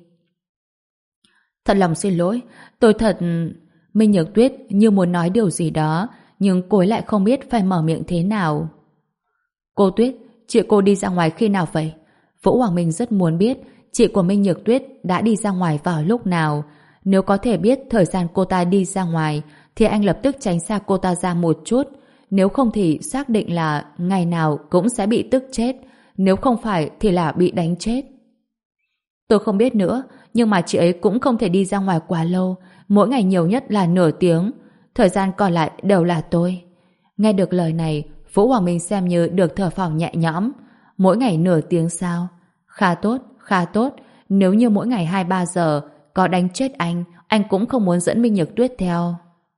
Thật lòng xin lỗi, tôi thật... Minh Nhược Tuyết như muốn nói điều gì đó, nhưng cô ấy lại không biết phải mở miệng thế nào. Cô Tuyết, chị cô đi ra ngoài khi nào vậy? Vũ Hoàng Minh rất muốn biết chị của Minh Nhược Tuyết đã đi ra ngoài vào lúc nào. Nếu có thể biết thời gian cô ta đi ra ngoài thì anh lập tức tránh xa cô ta ra một chút. Nếu không thì xác định là ngày nào cũng sẽ bị tức chết. Nếu không phải thì là bị đánh chết. Tôi không biết nữa, nhưng mà chị ấy cũng không thể đi ra ngoài quá lâu. Mỗi ngày nhiều nhất là nửa tiếng. Thời gian còn lại đều là tôi. Nghe được lời này, Vũ Hoàng Minh xem như được thở phào nhẹ nhõm. Mỗi ngày nửa tiếng sao? Khá tốt, khá tốt. Nếu như mỗi ngày hai ba giờ có đánh chết anh, anh cũng không muốn dẫn Minh Nhược Tuyết theo.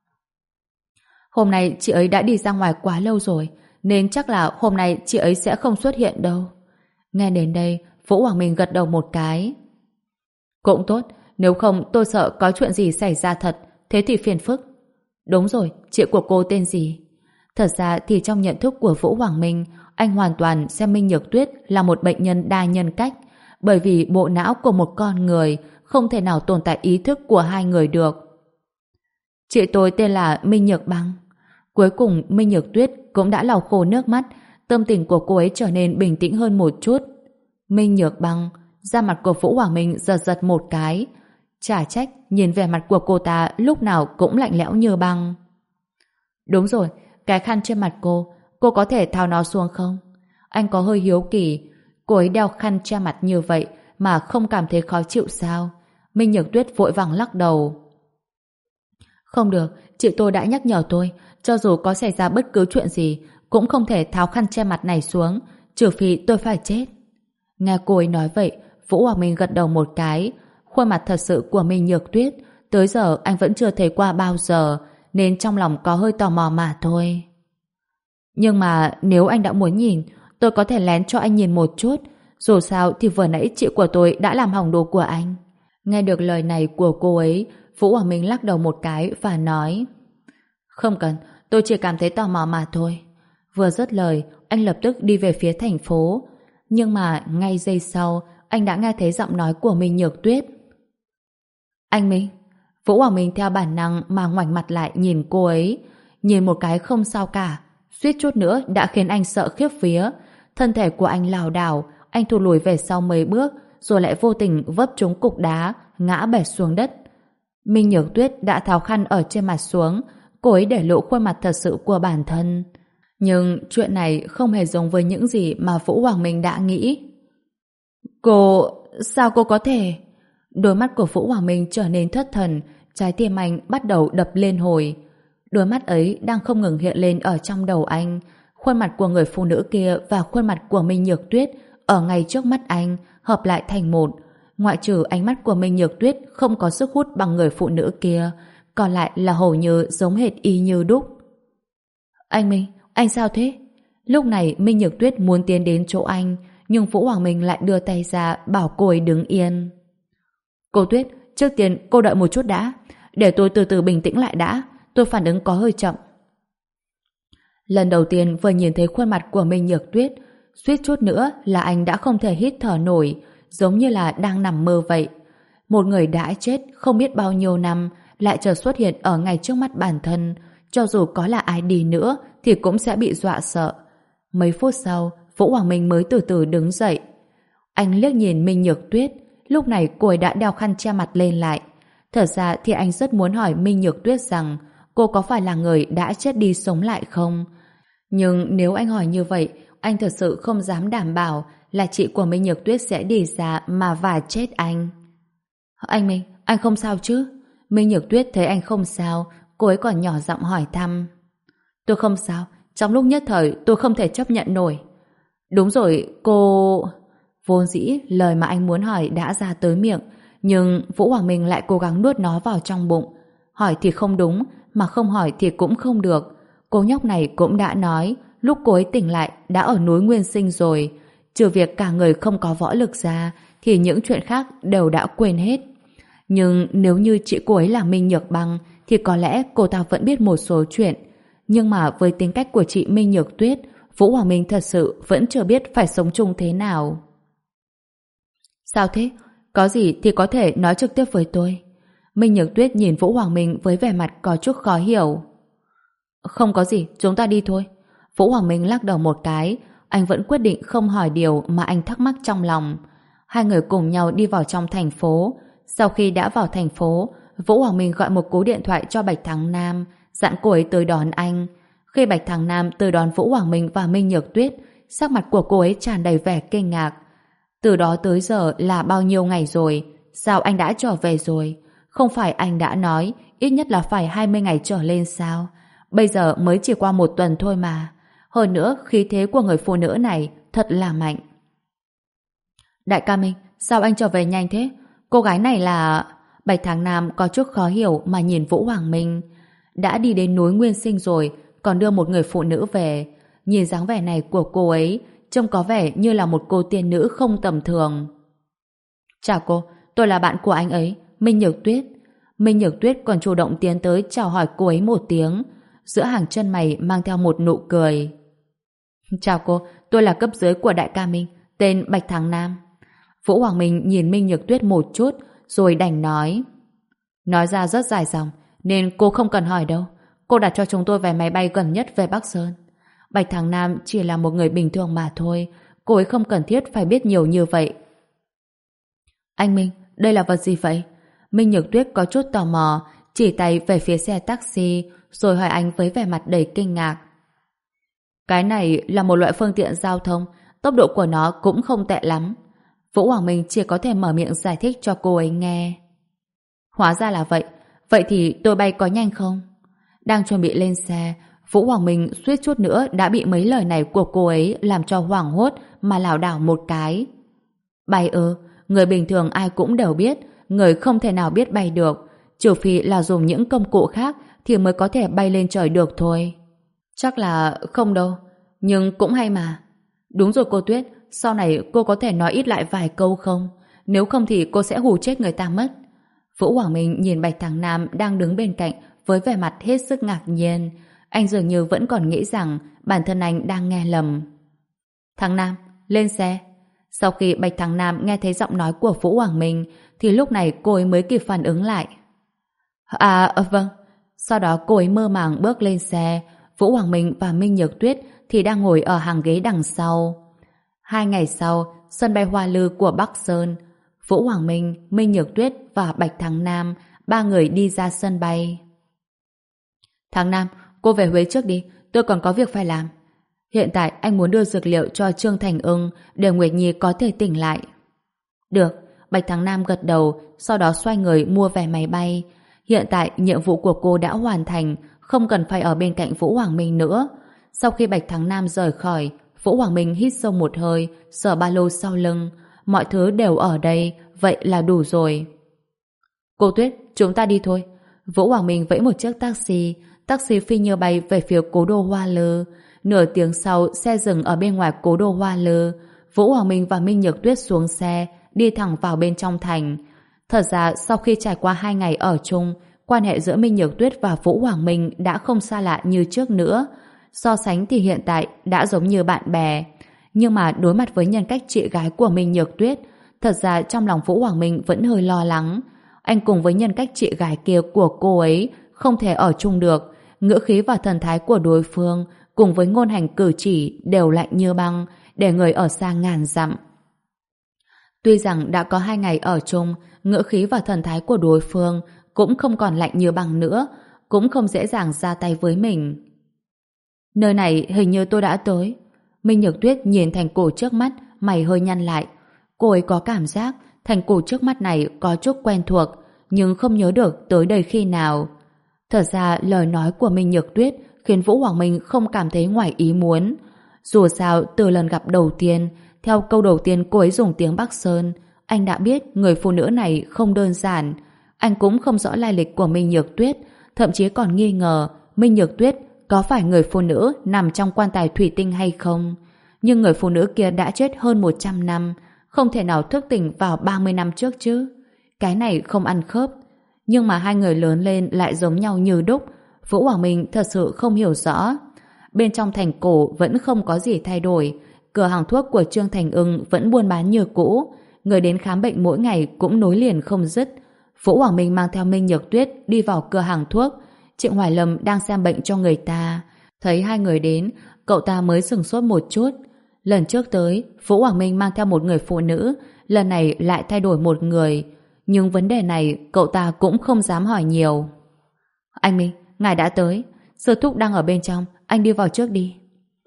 Hôm nay chị ấy đã đi ra ngoài quá lâu rồi, nên chắc là hôm nay chị ấy sẽ không xuất hiện đâu. Nghe đến đây, Vũ Hoàng Minh gật đầu một cái. Cũng tốt, nếu không tôi sợ có chuyện gì xảy ra thật, thế thì phiền phức. Đúng rồi, chị của cô tên gì? Thật ra thì trong nhận thức của Vũ Hoàng Minh, anh hoàn toàn xem Minh Nhược Tuyết là một bệnh nhân đa nhân cách, bởi vì bộ não của một con người không thể nào tồn tại ý thức của hai người được. Chị tôi tên là Minh Nhược Băng. Cuối cùng Minh Nhược Tuyết cũng đã lau khô nước mắt, tâm tình của cô ấy trở nên bình tĩnh hơn một chút. Minh Nhược Băng, da mặt của Vũ Hoàng Minh giật giật một cái. Chả trách, nhìn vẻ mặt của cô ta lúc nào cũng lạnh lẽo như băng. Đúng rồi, cái khăn trên mặt cô, cô có thể tháo nó xuống không? Anh có hơi hiếu kỳ, cô ấy đeo khăn che mặt như vậy mà không cảm thấy khó chịu sao? Minh Nhược Tuyết vội vàng lắc đầu. Không được, chị tôi đã nhắc nhở tôi, cho dù có xảy ra bất cứ chuyện gì, cũng không thể tháo khăn che mặt này xuống, trừ phi tôi phải chết. Nghe cô ấy nói vậy, Vũ Hoàng Minh gật đầu một cái. Khuôn mặt thật sự của Minh Nhược Tuyết tới giờ anh vẫn chưa thấy qua bao giờ, nên trong lòng có hơi tò mò mà thôi. Nhưng mà nếu anh đã muốn nhìn, tôi có thể lén cho anh nhìn một chút. Dù sao thì vừa nãy chị của tôi đã làm hỏng đồ của anh. Nghe được lời này của cô ấy, Vũ Hoàng Minh lắc đầu một cái và nói: Không cần, tôi chỉ cảm thấy tò mò mà thôi. Vừa dứt lời, anh lập tức đi về phía thành phố. Nhưng mà ngay giây sau, anh đã nghe thấy giọng nói của Minh Nhược Tuyết. Anh Minh. Vũ Hoàng Minh theo bản năng mà ngoảnh mặt lại nhìn cô ấy. Nhìn một cái không sao cả, suýt chút nữa đã khiến anh sợ khiếp vía. Thân thể của anh lảo đảo, anh thụt lùi về sau mấy bước, rồi lại vô tình vấp trúng cục đá, ngã bệt xuống đất. Minh Nhược Tuyết đã tháo khăn ở trên mặt xuống, cô ấy để lộ khuôn mặt thật sự của bản thân. Nhưng chuyện này không hề giống với những gì mà Vũ Hoàng Minh đã nghĩ. Cô... sao cô có thể... Đôi mắt của Vũ Hoàng Minh trở nên thất thần, trái tim anh bắt đầu đập lên hồi. Đôi mắt ấy đang không ngừng hiện lên ở trong đầu anh. Khuôn mặt của người phụ nữ kia và khuôn mặt của Minh Nhược Tuyết ở ngay trước mắt anh hợp lại thành một. Ngoại trừ ánh mắt của Minh Nhược Tuyết không có sức hút bằng người phụ nữ kia, còn lại là hầu như giống hệt y như đúc. Anh Minh, anh sao thế? Lúc này Minh Nhược Tuyết muốn tiến đến chỗ anh, nhưng Vũ Hoàng Minh lại đưa tay ra bảo cô ấy đứng yên. Cô Tuyết, trước tiên cô đợi một chút đã, để tôi từ từ bình tĩnh lại đã, tôi phản ứng có hơi chậm. Lần đầu tiên vừa nhìn thấy khuôn mặt của Minh Nhược Tuyết, suýt chút nữa là anh đã không thể hít thở nổi, giống như là đang nằm mơ vậy. Một người đã chết không biết bao nhiêu năm lại chợt xuất hiện ở ngay trước mắt bản thân, cho dù có là ai đi nữa thì cũng sẽ bị dọa sợ. Mấy phút sau, Vũ Hoàng Minh mới từ từ đứng dậy. Anh liếc nhìn Minh Nhược Tuyết, lúc này cô ấy đã đeo khăn che mặt lên lại. Thật ra thì anh rất muốn hỏi Minh Nhược Tuyết rằng cô có phải là người đã chết đi sống lại không? Nhưng nếu anh hỏi như vậy, anh thật sự không dám đảm bảo là chị của Minh Nhược Tuyết sẽ đi ra mà vả chết anh. Anh Minh, anh không sao chứ? Minh Nhược Tuyết thấy anh không sao, cô ấy còn nhỏ giọng hỏi thăm. Tôi không sao, trong lúc nhất thời tôi không thể chấp nhận nổi. Đúng rồi, cô... Vốn dĩ lời mà anh muốn hỏi đã ra tới miệng, nhưng Vũ Hoàng Minh lại cố gắng nuốt nó vào trong bụng. Hỏi thì không đúng, mà không hỏi thì cũng không được. Cô nhóc này cũng đã nói, lúc cô ấy tỉnh lại đã ở núi Nguyên Sinh rồi. Trừ việc cả người không có võ lực ra, thì những chuyện khác đều đã quên hết. Nhưng nếu như chị cô ấy là Minh Nhược Băng, thì có lẽ cô ta vẫn biết một số chuyện. Nhưng mà với tính cách của chị Minh Nhược Tuyết, Vũ Hoàng Minh thật sự vẫn chưa biết phải sống chung thế nào. Sao thế? Có gì thì có thể nói trực tiếp với tôi. Minh Nhược Tuyết nhìn Vũ Hoàng Minh với vẻ mặt có chút khó hiểu. Không có gì, chúng ta đi thôi. Vũ Hoàng Minh lắc đầu một cái, anh vẫn quyết định không hỏi điều mà anh thắc mắc trong lòng. Hai người cùng nhau đi vào trong thành phố. Sau khi đã vào thành phố, Vũ Hoàng Minh gọi một cú điện thoại cho Bạch Thắng Nam, dặn cô ấy tới đón anh. Khi Bạch Thắng Nam tới đón Vũ Hoàng Minh và Minh Nhược Tuyết, sắc mặt của cô ấy tràn đầy vẻ kinh ngạc. Từ đó tới giờ là bao nhiêu ngày rồi? Sao anh đã trở về rồi? Không phải anh đã nói ít nhất là phải hai mươi ngày trở lên sao? Bây giờ mới chỉ qua một tuần thôi mà. Hơn nữa, khí thế của người phụ nữ này thật là mạnh. Đại ca Minh, sao anh trở về nhanh thế? Cô gái này là... Bạch Thắng Nam có chút khó hiểu mà nhìn Vũ Hoàng Minh. Đã đi đến núi Nguyên Sinh rồi, còn đưa một người phụ nữ về. Nhìn dáng vẻ này của cô ấy, trông có vẻ như là một cô tiên nữ không tầm thường. Chào cô, tôi là bạn của anh ấy, Minh Nhược Tuyết. Minh Nhược Tuyết còn chủ động tiến tới chào hỏi cô ấy một tiếng. Giữa hàng chân mày mang theo một nụ cười. Chào cô, tôi là cấp dưới của đại ca Minh, tên Bạch Thắng Nam. Vũ Hoàng Minh nhìn Minh Nhược Tuyết một chút, rồi đành nói. Nói ra rất dài dòng, nên cô không cần hỏi đâu. Cô đặt cho chúng tôi vé máy bay gần nhất về Bắc Sơn. Bạch Thắng Nam chỉ là một người bình thường mà thôi, cô ấy không cần thiết phải biết nhiều như vậy. Anh Minh, đây là vật gì vậy? Minh Nhược Tuyết có chút tò mò, chỉ tay về phía xe taxi, rồi hỏi anh với vẻ mặt đầy kinh ngạc. Cái này là một loại phương tiện giao thông, tốc độ của nó cũng không tệ lắm. Vũ Hoàng Minh chỉ có thể mở miệng giải thích cho cô ấy nghe. Hóa ra là vậy, vậy thì tôi bay có nhanh không? Đang chuẩn bị lên xe, Vũ Hoàng Minh suýt chút nữa đã bị mấy lời này của cô ấy làm cho hoảng hốt mà lảo đảo một cái. Bay ư, người bình thường ai cũng đều biết, người không thể nào biết bay được, trừ phi là dùng những công cụ khác thì mới có thể bay lên trời được thôi. Chắc là không đâu, nhưng cũng hay mà. Đúng rồi cô Tuyết, sau này cô có thể nói ít lại vài câu không? Nếu không thì cô sẽ hù chết người ta mất. Vũ Hoàng Minh nhìn Bạch Thắng Nam đang đứng bên cạnh với vẻ mặt hết sức ngạc nhiên. Anh dường như vẫn còn nghĩ rằng bản thân anh đang nghe lầm. Thắng Nam, lên xe. Sau khi Bạch Thắng Nam nghe thấy giọng nói của Vũ Hoàng Minh thì lúc này cô ấy mới kịp phản ứng lại. À, vâng. Sau đó cô ấy mơ màng bước lên xe. Vũ Hoàng Minh và Minh Nhược Tuyết thì đang ngồi ở hàng ghế đằng sau. Hai ngày sau, sân bay Hoa Lư của Bắc Sơn, Vũ Hoàng Minh, Minh Nhược Tuyết và Bạch Thắng Nam, ba người đi ra sân bay. Thắng Nam, cô về Huế trước đi, tôi còn có việc phải làm. Hiện tại anh muốn đưa dược liệu cho Trương Thành Ưng để Nguyệt Nhi có thể tỉnh lại. Được, Bạch Thắng Nam gật đầu, sau đó xoay người mua vé máy bay. Hiện tại nhiệm vụ của cô đã hoàn thành, không cần phải ở bên cạnh Vũ Hoàng Minh nữa. Sau khi Bạch Thắng Nam rời khỏi, Vũ Hoàng Minh hít sâu một hơi, sờ ba lô sau lưng. Mọi thứ đều ở đây, vậy là đủ rồi. Cô Tuyết, chúng ta đi thôi. Vũ Hoàng Minh vẫy một chiếc taxi, taxi phi như bay về phía cố đô Hoa Lư. Nửa tiếng sau, xe dừng ở bên ngoài cố đô Hoa Lư. Vũ Hoàng Minh và Minh Nhược Tuyết xuống xe, đi thẳng vào bên trong thành. Thật ra, sau khi trải qua hai ngày ở chung, quan hệ giữa Minh Nhược Tuyết và Vũ Hoàng Minh đã không xa lạ như trước nữa. So sánh thì hiện tại đã giống như bạn bè. Nhưng mà đối mặt với nhân cách chị gái của Minh Nhược Tuyết, thật ra trong lòng Vũ Hoàng Minh vẫn hơi lo lắng. Anh cùng với nhân cách chị gái kia của cô ấy không thể ở chung được. Ngữ khí và thần thái của đối phương cùng với ngôn hành cử chỉ đều lạnh như băng, để người ở xa ngàn dặm. Tuy rằng đã có hai ngày ở chung, ngữ khí và thần thái của đối phương cũng không còn lạnh như băng nữa, cũng không dễ dàng ra tay với mình. Nơi này hình như tôi đã tới. Minh Nhược Tuyết nhìn thành cổ trước mắt, mày hơi nhăn lại. Cô ấy có cảm giác thành cổ trước mắt này có chút quen thuộc, nhưng không nhớ được tới đây khi nào. Thật ra lời nói của Minh Nhược Tuyết khiến Vũ Hoàng Minh không cảm thấy ngoài ý muốn. Dù sao, từ lần gặp đầu tiên, theo câu đầu tiên cô ấy dùng tiếng Bắc Sơn, anh đã biết người phụ nữ này không đơn giản. Anh cũng không rõ lai lịch của Minh Nhược Tuyết, thậm chí còn nghi ngờ Minh Nhược Tuyết có phải người phụ nữ nằm trong quan tài thủy tinh hay không. Nhưng người phụ nữ kia đã chết hơn một trăm năm, không thể nào thức tỉnh vào ba mươi năm trước chứ. Cái này không ăn khớp. Nhưng mà hai người lớn lên lại giống nhau như đúc. Vũ Hoàng Minh thật sự không hiểu rõ. Bên trong thành cổ vẫn không có gì thay đổi. Cửa hàng thuốc của Trương Thành Ưng vẫn buôn bán như cũ. Người đến khám bệnh mỗi ngày cũng nối liền không dứt. Vũ Hoàng Minh mang theo Minh Nhược Tuyết đi vào cửa hàng thuốc. Trịnh Hoài Lâm đang xem bệnh cho người ta. Thấy hai người đến, cậu ta mới sửng sốt một chút. Lần trước tới, Vũ Hoàng Minh mang theo một người phụ nữ, lần này lại thay đổi một người. Nhưng vấn đề này cậu ta cũng không dám hỏi nhiều. Anh Minh, ngài đã tới. Sư thúc đang ở bên trong, anh đi vào trước đi.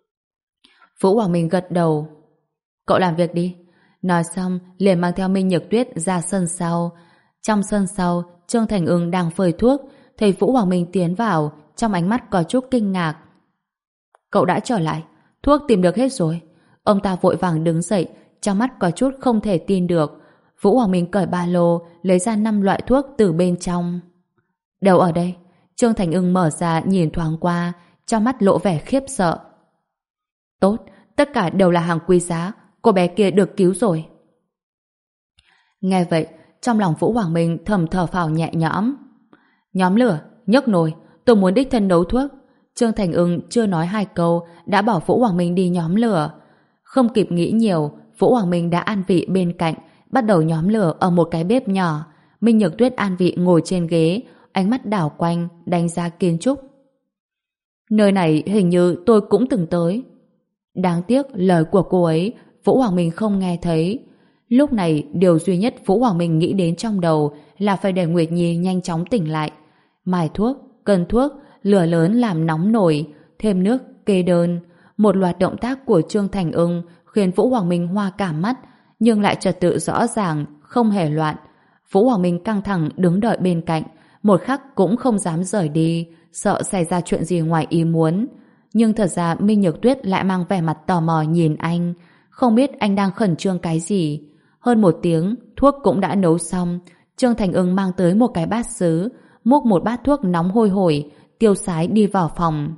Vũ Hoàng Minh gật đầu. Cậu làm việc đi. Nói xong, liền mang theo Minh Nhược Tuyết ra sân sau. Trong sân sau, Trương Thành Ưng đang phơi thuốc, thấy Vũ Hoàng Minh tiến vào, trong ánh mắt có chút kinh ngạc. Cậu đã trở lại, thuốc tìm được hết rồi. Ông ta vội vàng đứng dậy, trong mắt có chút không thể tin được. Vũ Hoàng Minh cởi ba lô, lấy ra năm loại thuốc từ bên trong. Đều ở đây. Trương Thành Ưng mở ra nhìn thoáng qua, trong mắt lộ vẻ khiếp sợ. Tốt, tất cả đều là hàng quý giá, cô bé kia được cứu rồi. Nghe vậy, trong lòng Vũ Hoàng Minh thầm thở phào nhẹ nhõm. Nhóm lửa, nhấc nồi, tôi muốn đích thân nấu thuốc. Trương Thành Ưng chưa nói hai câu đã bảo Vũ Hoàng Minh đi nhóm lửa. Không kịp nghĩ nhiều, Vũ Hoàng Minh đã an vị bên cạnh, bắt đầu nhóm lửa ở một cái bếp nhỏ. Minh Nhược Tuyết an vị ngồi trên ghế, ánh mắt đảo quanh, đánh giá kiến trúc. Nơi này hình như tôi cũng từng tới. Đáng tiếc lời của cô ấy Vũ Hoàng Minh không nghe thấy. Lúc này điều duy nhất Vũ Hoàng Minh nghĩ đến trong đầu là phải để Nguyệt Nhi nhanh chóng tỉnh lại. Mài thuốc, cân thuốc, lửa lớn làm nóng nồi, thêm nước, kê đơn. Một loạt động tác của Trương Thành Ưng khiến Vũ Hoàng Minh hoa cả mắt, nhưng lại trật tự rõ ràng, không hề loạn. Vũ Hoàng Minh căng thẳng đứng đợi bên cạnh, một khắc cũng không dám rời đi, sợ xảy ra chuyện gì ngoài ý muốn. Nhưng thật ra Minh Nhược Tuyết lại mang vẻ mặt tò mò nhìn anh, không biết anh đang khẩn trương cái gì. Hơn một tiếng, thuốc cũng đã nấu xong. Trương Thành Ưng mang tới một cái bát sứ, múc một bát thuốc nóng hôi hổi, tiêu sái đi vào phòng.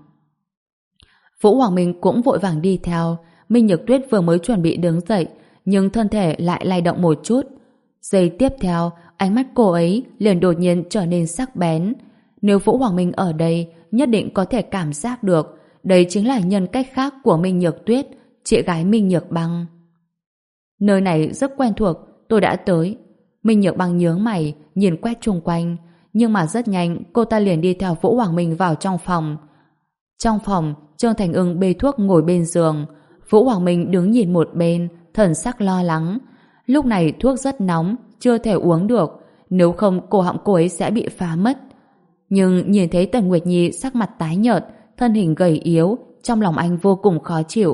Vũ Hoàng Minh cũng vội vàng đi theo. Minh Nhược Tuyết vừa mới chuẩn bị đứng dậy, nhưng thân thể lại lay động một chút. Giây tiếp theo, ánh mắt cô ấy liền đột nhiên trở nên sắc bén. Nếu Vũ Hoàng Minh ở đây, nhất định có thể cảm giác được đây chính là nhân cách khác của Minh Nhược Tuyết, chị gái Minh Nhược Băng. Nơi này rất quen thuộc, tôi đã tới. Minh Nhược Băng nhướng mày, nhìn quét chung quanh, nhưng mà rất nhanh cô ta liền đi theo Vũ Hoàng Minh vào trong phòng. Trong phòng, Trương Thành Ưng bê thuốc ngồi bên giường, Vũ Hoàng Minh đứng nhìn một bên, thần sắc lo lắng. Lúc này thuốc rất nóng, chưa thể uống được, nếu không cổ họng cô ấy sẽ bị phá mất. Nhưng nhìn thấy Tần Nguyệt Nhi sắc mặt tái nhợt, thân hình gầy yếu, trong lòng anh vô cùng khó chịu.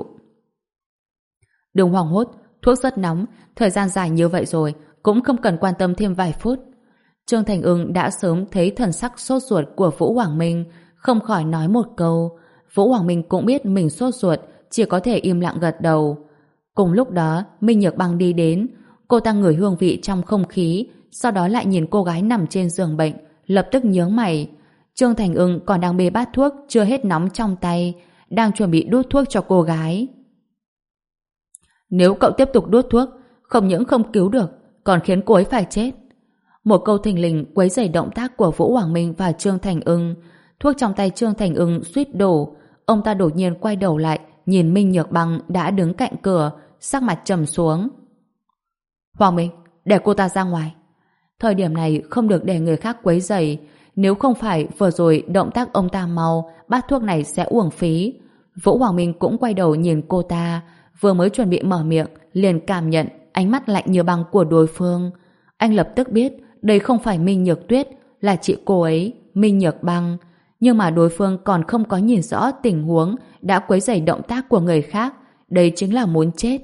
Đừng hoảng hốt, thuốc rất nóng, thời gian dài như vậy rồi, cũng không cần quan tâm thêm vài phút. Trương Thành Ưng đã sớm thấy thần sắc sốt ruột của Vũ Hoàng Minh, không khỏi nói một câu. Vũ Hoàng Minh cũng biết mình sốt ruột, chỉ có thể im lặng gật đầu. Cùng lúc đó, Minh Nhược Băng đi đến. Cô ta ngửi hương vị trong không khí, sau đó lại nhìn cô gái nằm trên giường bệnh, lập tức nhướng mày. Trương Thành Ưng còn đang bê bát thuốc chưa hết nóng trong tay, đang chuẩn bị đút thuốc cho cô gái. Nếu cậu tiếp tục đút thuốc, không những không cứu được, còn khiến cô ấy phải chết. Một câu thình lình quấy rầy động tác của Vũ Hoàng Minh và Trương Thành Ưng. Thuốc trong tay Trương Thành Ưng suýt đổ. Ông ta đột nhiên quay đầu lại, nhìn Minh Nhược Băng đã đứng cạnh cửa, sắc mặt trầm xuống. Hoàng Minh, để cô ta ra ngoài. Thời điểm này không được để người khác quấy rầy. Nếu không phải vừa rồi động tác ông ta mau, bát thuốc này sẽ uổng phí. Vũ Hoàng Minh cũng quay đầu nhìn cô ta, vừa mới chuẩn bị mở miệng, liền cảm nhận ánh mắt lạnh như băng của đối phương. Anh lập tức biết đây không phải Minh Nhược Tuyết, là chị cô ấy, Minh Nhược Băng. Nhưng mà đối phương còn không có nhìn rõ tình huống, đã quấy rầy động tác của người khác. Đây chính là muốn chết.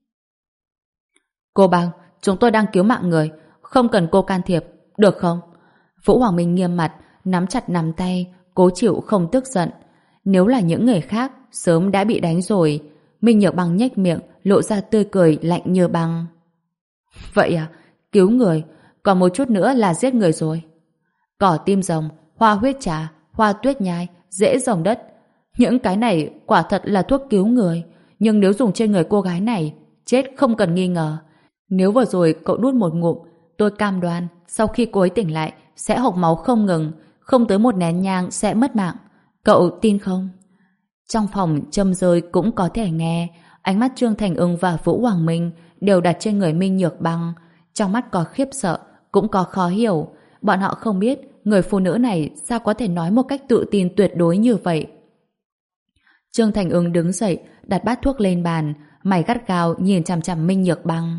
Cô Băng, chúng tôi đang cứu mạng người, không cần cô can thiệp, được không? Vũ Hoàng Minh nghiêm mặt, nắm chặt nắm tay, cố chịu không tức giận. Nếu là những người khác, sớm đã bị đánh rồi. Minh Nhược Băng nhếch miệng, lộ ra tươi cười lạnh như băng. Vậy à, cứu người, còn một chút nữa là giết người rồi. Cỏ tim rồng, hoa huyết trà, hoa tuyết nhai, rễ rồng đất. Những cái này quả thật là thuốc cứu người, nhưng nếu dùng trên người cô gái này, chết không cần nghi ngờ. Nếu vừa rồi cậu đút một ngụm, tôi cam đoan sau khi cô ấy tỉnh lại sẽ hộc máu không ngừng, không tới một nén nhang sẽ mất mạng. Cậu tin không? Trong phòng châm rơi cũng có thể nghe. Ánh mắt Trương Thành Ưng và Vũ Hoàng Minh đều đặt trên người Minh Nhược Băng. Trong mắt có khiếp sợ, cũng có khó hiểu. Bọn họ không biết người phụ nữ này sao có thể nói một cách tự tin tuyệt đối như vậy. Trương Thành Ưng đứng dậy, đặt bát thuốc lên bàn, mày gắt gao nhìn chằm chằm Minh Nhược Băng.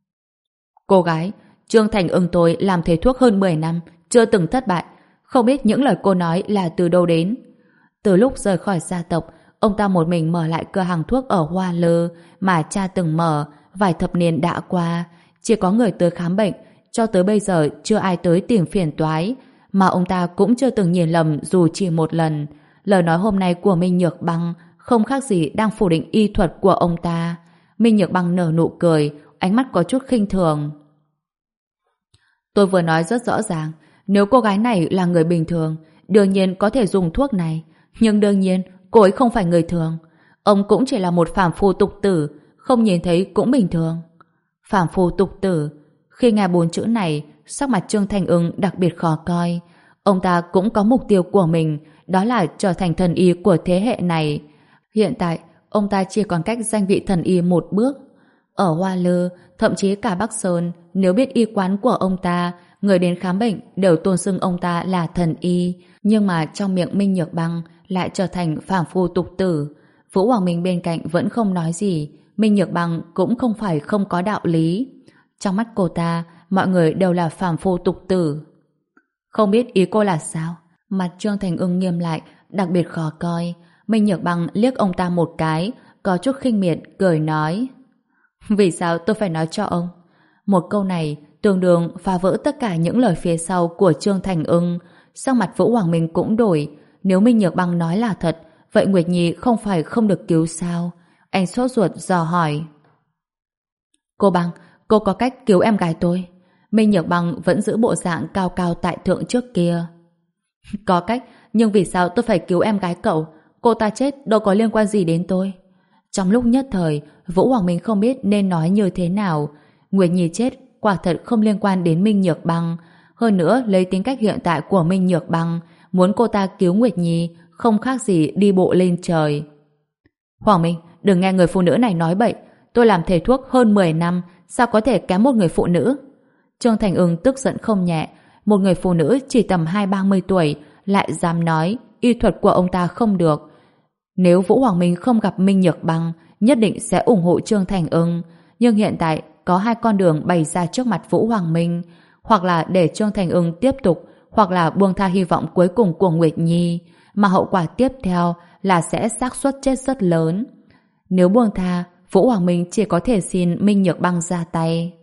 Cô gái, Trương Thành Ưng tôi làm thầy thuốc hơn mười năm, chưa từng thất bại. Không biết những lời cô nói là từ đâu đến. Từ lúc rời khỏi gia tộc, ông ta một mình mở lại cửa hàng thuốc ở Hoa Lư mà cha từng mở, vài thập niên đã qua. Chỉ có người tới khám bệnh, cho tới bây giờ chưa ai tới tìm phiền toái, mà ông ta cũng chưa từng nhìn lầm dù chỉ một lần. Lời nói hôm nay của Minh Nhược Băng không khác gì đang phủ định y thuật của ông ta. Minh Nhược Băng nở nụ cười, ánh mắt có chút khinh thường. Tôi vừa nói rất rõ ràng, nếu cô gái này là người bình thường, đương nhiên có thể dùng thuốc này. Nhưng đương nhiên, cô ấy không phải người thường. Ông cũng chỉ là một phàm phu tục tử, không nhìn thấy cũng bình thường. Phàm phu tục tử. Khi nghe bốn chữ này, sắc mặt Trương Thành Ưng đặc biệt khó coi. Ông ta cũng có mục tiêu của mình, đó là trở thành thần y của thế hệ này. Hiện tại, ông ta chỉ còn cách danh vị thần y một bước. Ở Hoa Lư, thậm chí cả Bắc Sơn, nếu biết y quán của ông ta, người đến khám bệnh đều tôn xưng ông ta là thần y. Nhưng mà trong miệng Minh Nhược Băng lại trở thành phàm phu tục tử. Vũ Hoàng Minh bên cạnh vẫn không nói gì. Minh Nhược Băng cũng không phải không có đạo lý. Trong mắt cô ta, mọi người đều là phàm phu tục tử. Không biết ý cô là sao? Mặt Trương Thành Ưng nghiêm lại, đặc biệt khó coi. Minh Nhược Băng liếc ông ta một cái, có chút khinh miệt, cười nói. Vì sao tôi phải nói cho ông? Một câu này tương đương phá vỡ tất cả những lời phía sau của Trương Thành Ưng. Sắc mặt Vũ Hoàng Minh cũng đổi. Nếu Minh Nhược Băng nói là thật, vậy Nguyệt Nhi không phải không được cứu sao? Anh sốt ruột dò hỏi. Cô Băng, cô có cách cứu em gái tôi. Minh Nhược Băng vẫn giữ bộ dạng cao cao tại thượng trước kia. Có cách, nhưng vì sao tôi phải cứu em gái cậu? Cô ta chết đâu có liên quan gì đến tôi. Trong lúc nhất thời, Vũ Hoàng Minh không biết nên nói như thế nào. Nguyệt Nhi chết quả thật không liên quan đến Minh Nhược Băng. Hơn nữa, lấy tính cách hiện tại của Minh Nhược Băng, muốn cô ta cứu Nguyệt Nhi không khác gì đi bộ lên trời. Hoàng Minh, đừng nghe người phụ nữ này nói bậy. Tôi làm thầy thuốc hơn mười năm, sao có thể kém một người phụ nữ? Trương Thành Ưng tức giận không nhẹ. Một người phụ nữ chỉ tầm hai ba mươi tuổi lại dám nói y thuật của ông ta không được. Nếu Vũ Hoàng Minh không gặp Minh Nhược Băng, nhất định sẽ ủng hộ Trương Thành Ưng. Nhưng hiện tại có hai con đường bày ra trước mặt Vũ Hoàng Minh, hoặc là để Trương Thành Ưng tiếp tục, hoặc là buông tha hy vọng cuối cùng của Nguyệt Nhi, mà hậu quả tiếp theo là sẽ xác suất chết rất lớn. Nếu buông tha, Vũ Hoàng Minh chỉ có thể xin Minh Nhược Băng ra tay.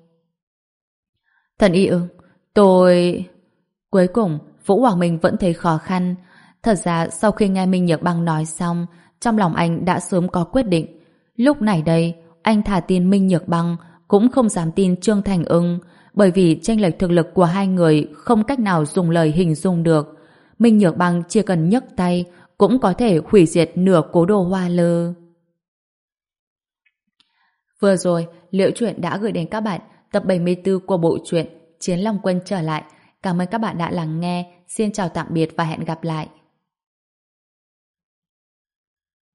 Thần y ưng, tôi... Cuối cùng, Vũ Hoàng Minh vẫn thấy khó khăn. Thật ra sau khi nghe Minh Nhược Băng nói xong, trong lòng anh đã sớm có quyết định. Lúc này đây, anh thả tin Minh Nhược Băng, cũng không dám tin Trương Thành Ưng, bởi vì chênh lệch thực lực của hai người không cách nào dùng lời hình dung được. Minh Nhược Băng chỉ cần nhấc tay cũng có thể hủy diệt nửa cố đồ Hoa Lư. Vừa rồi, Liễu Chuyện đã gửi đến các bạn tập bảy mươi tư của bộ truyện Chiến Long Quân trở lại. Cảm ơn các bạn đã lắng nghe. Xin chào tạm biệt và hẹn gặp lại.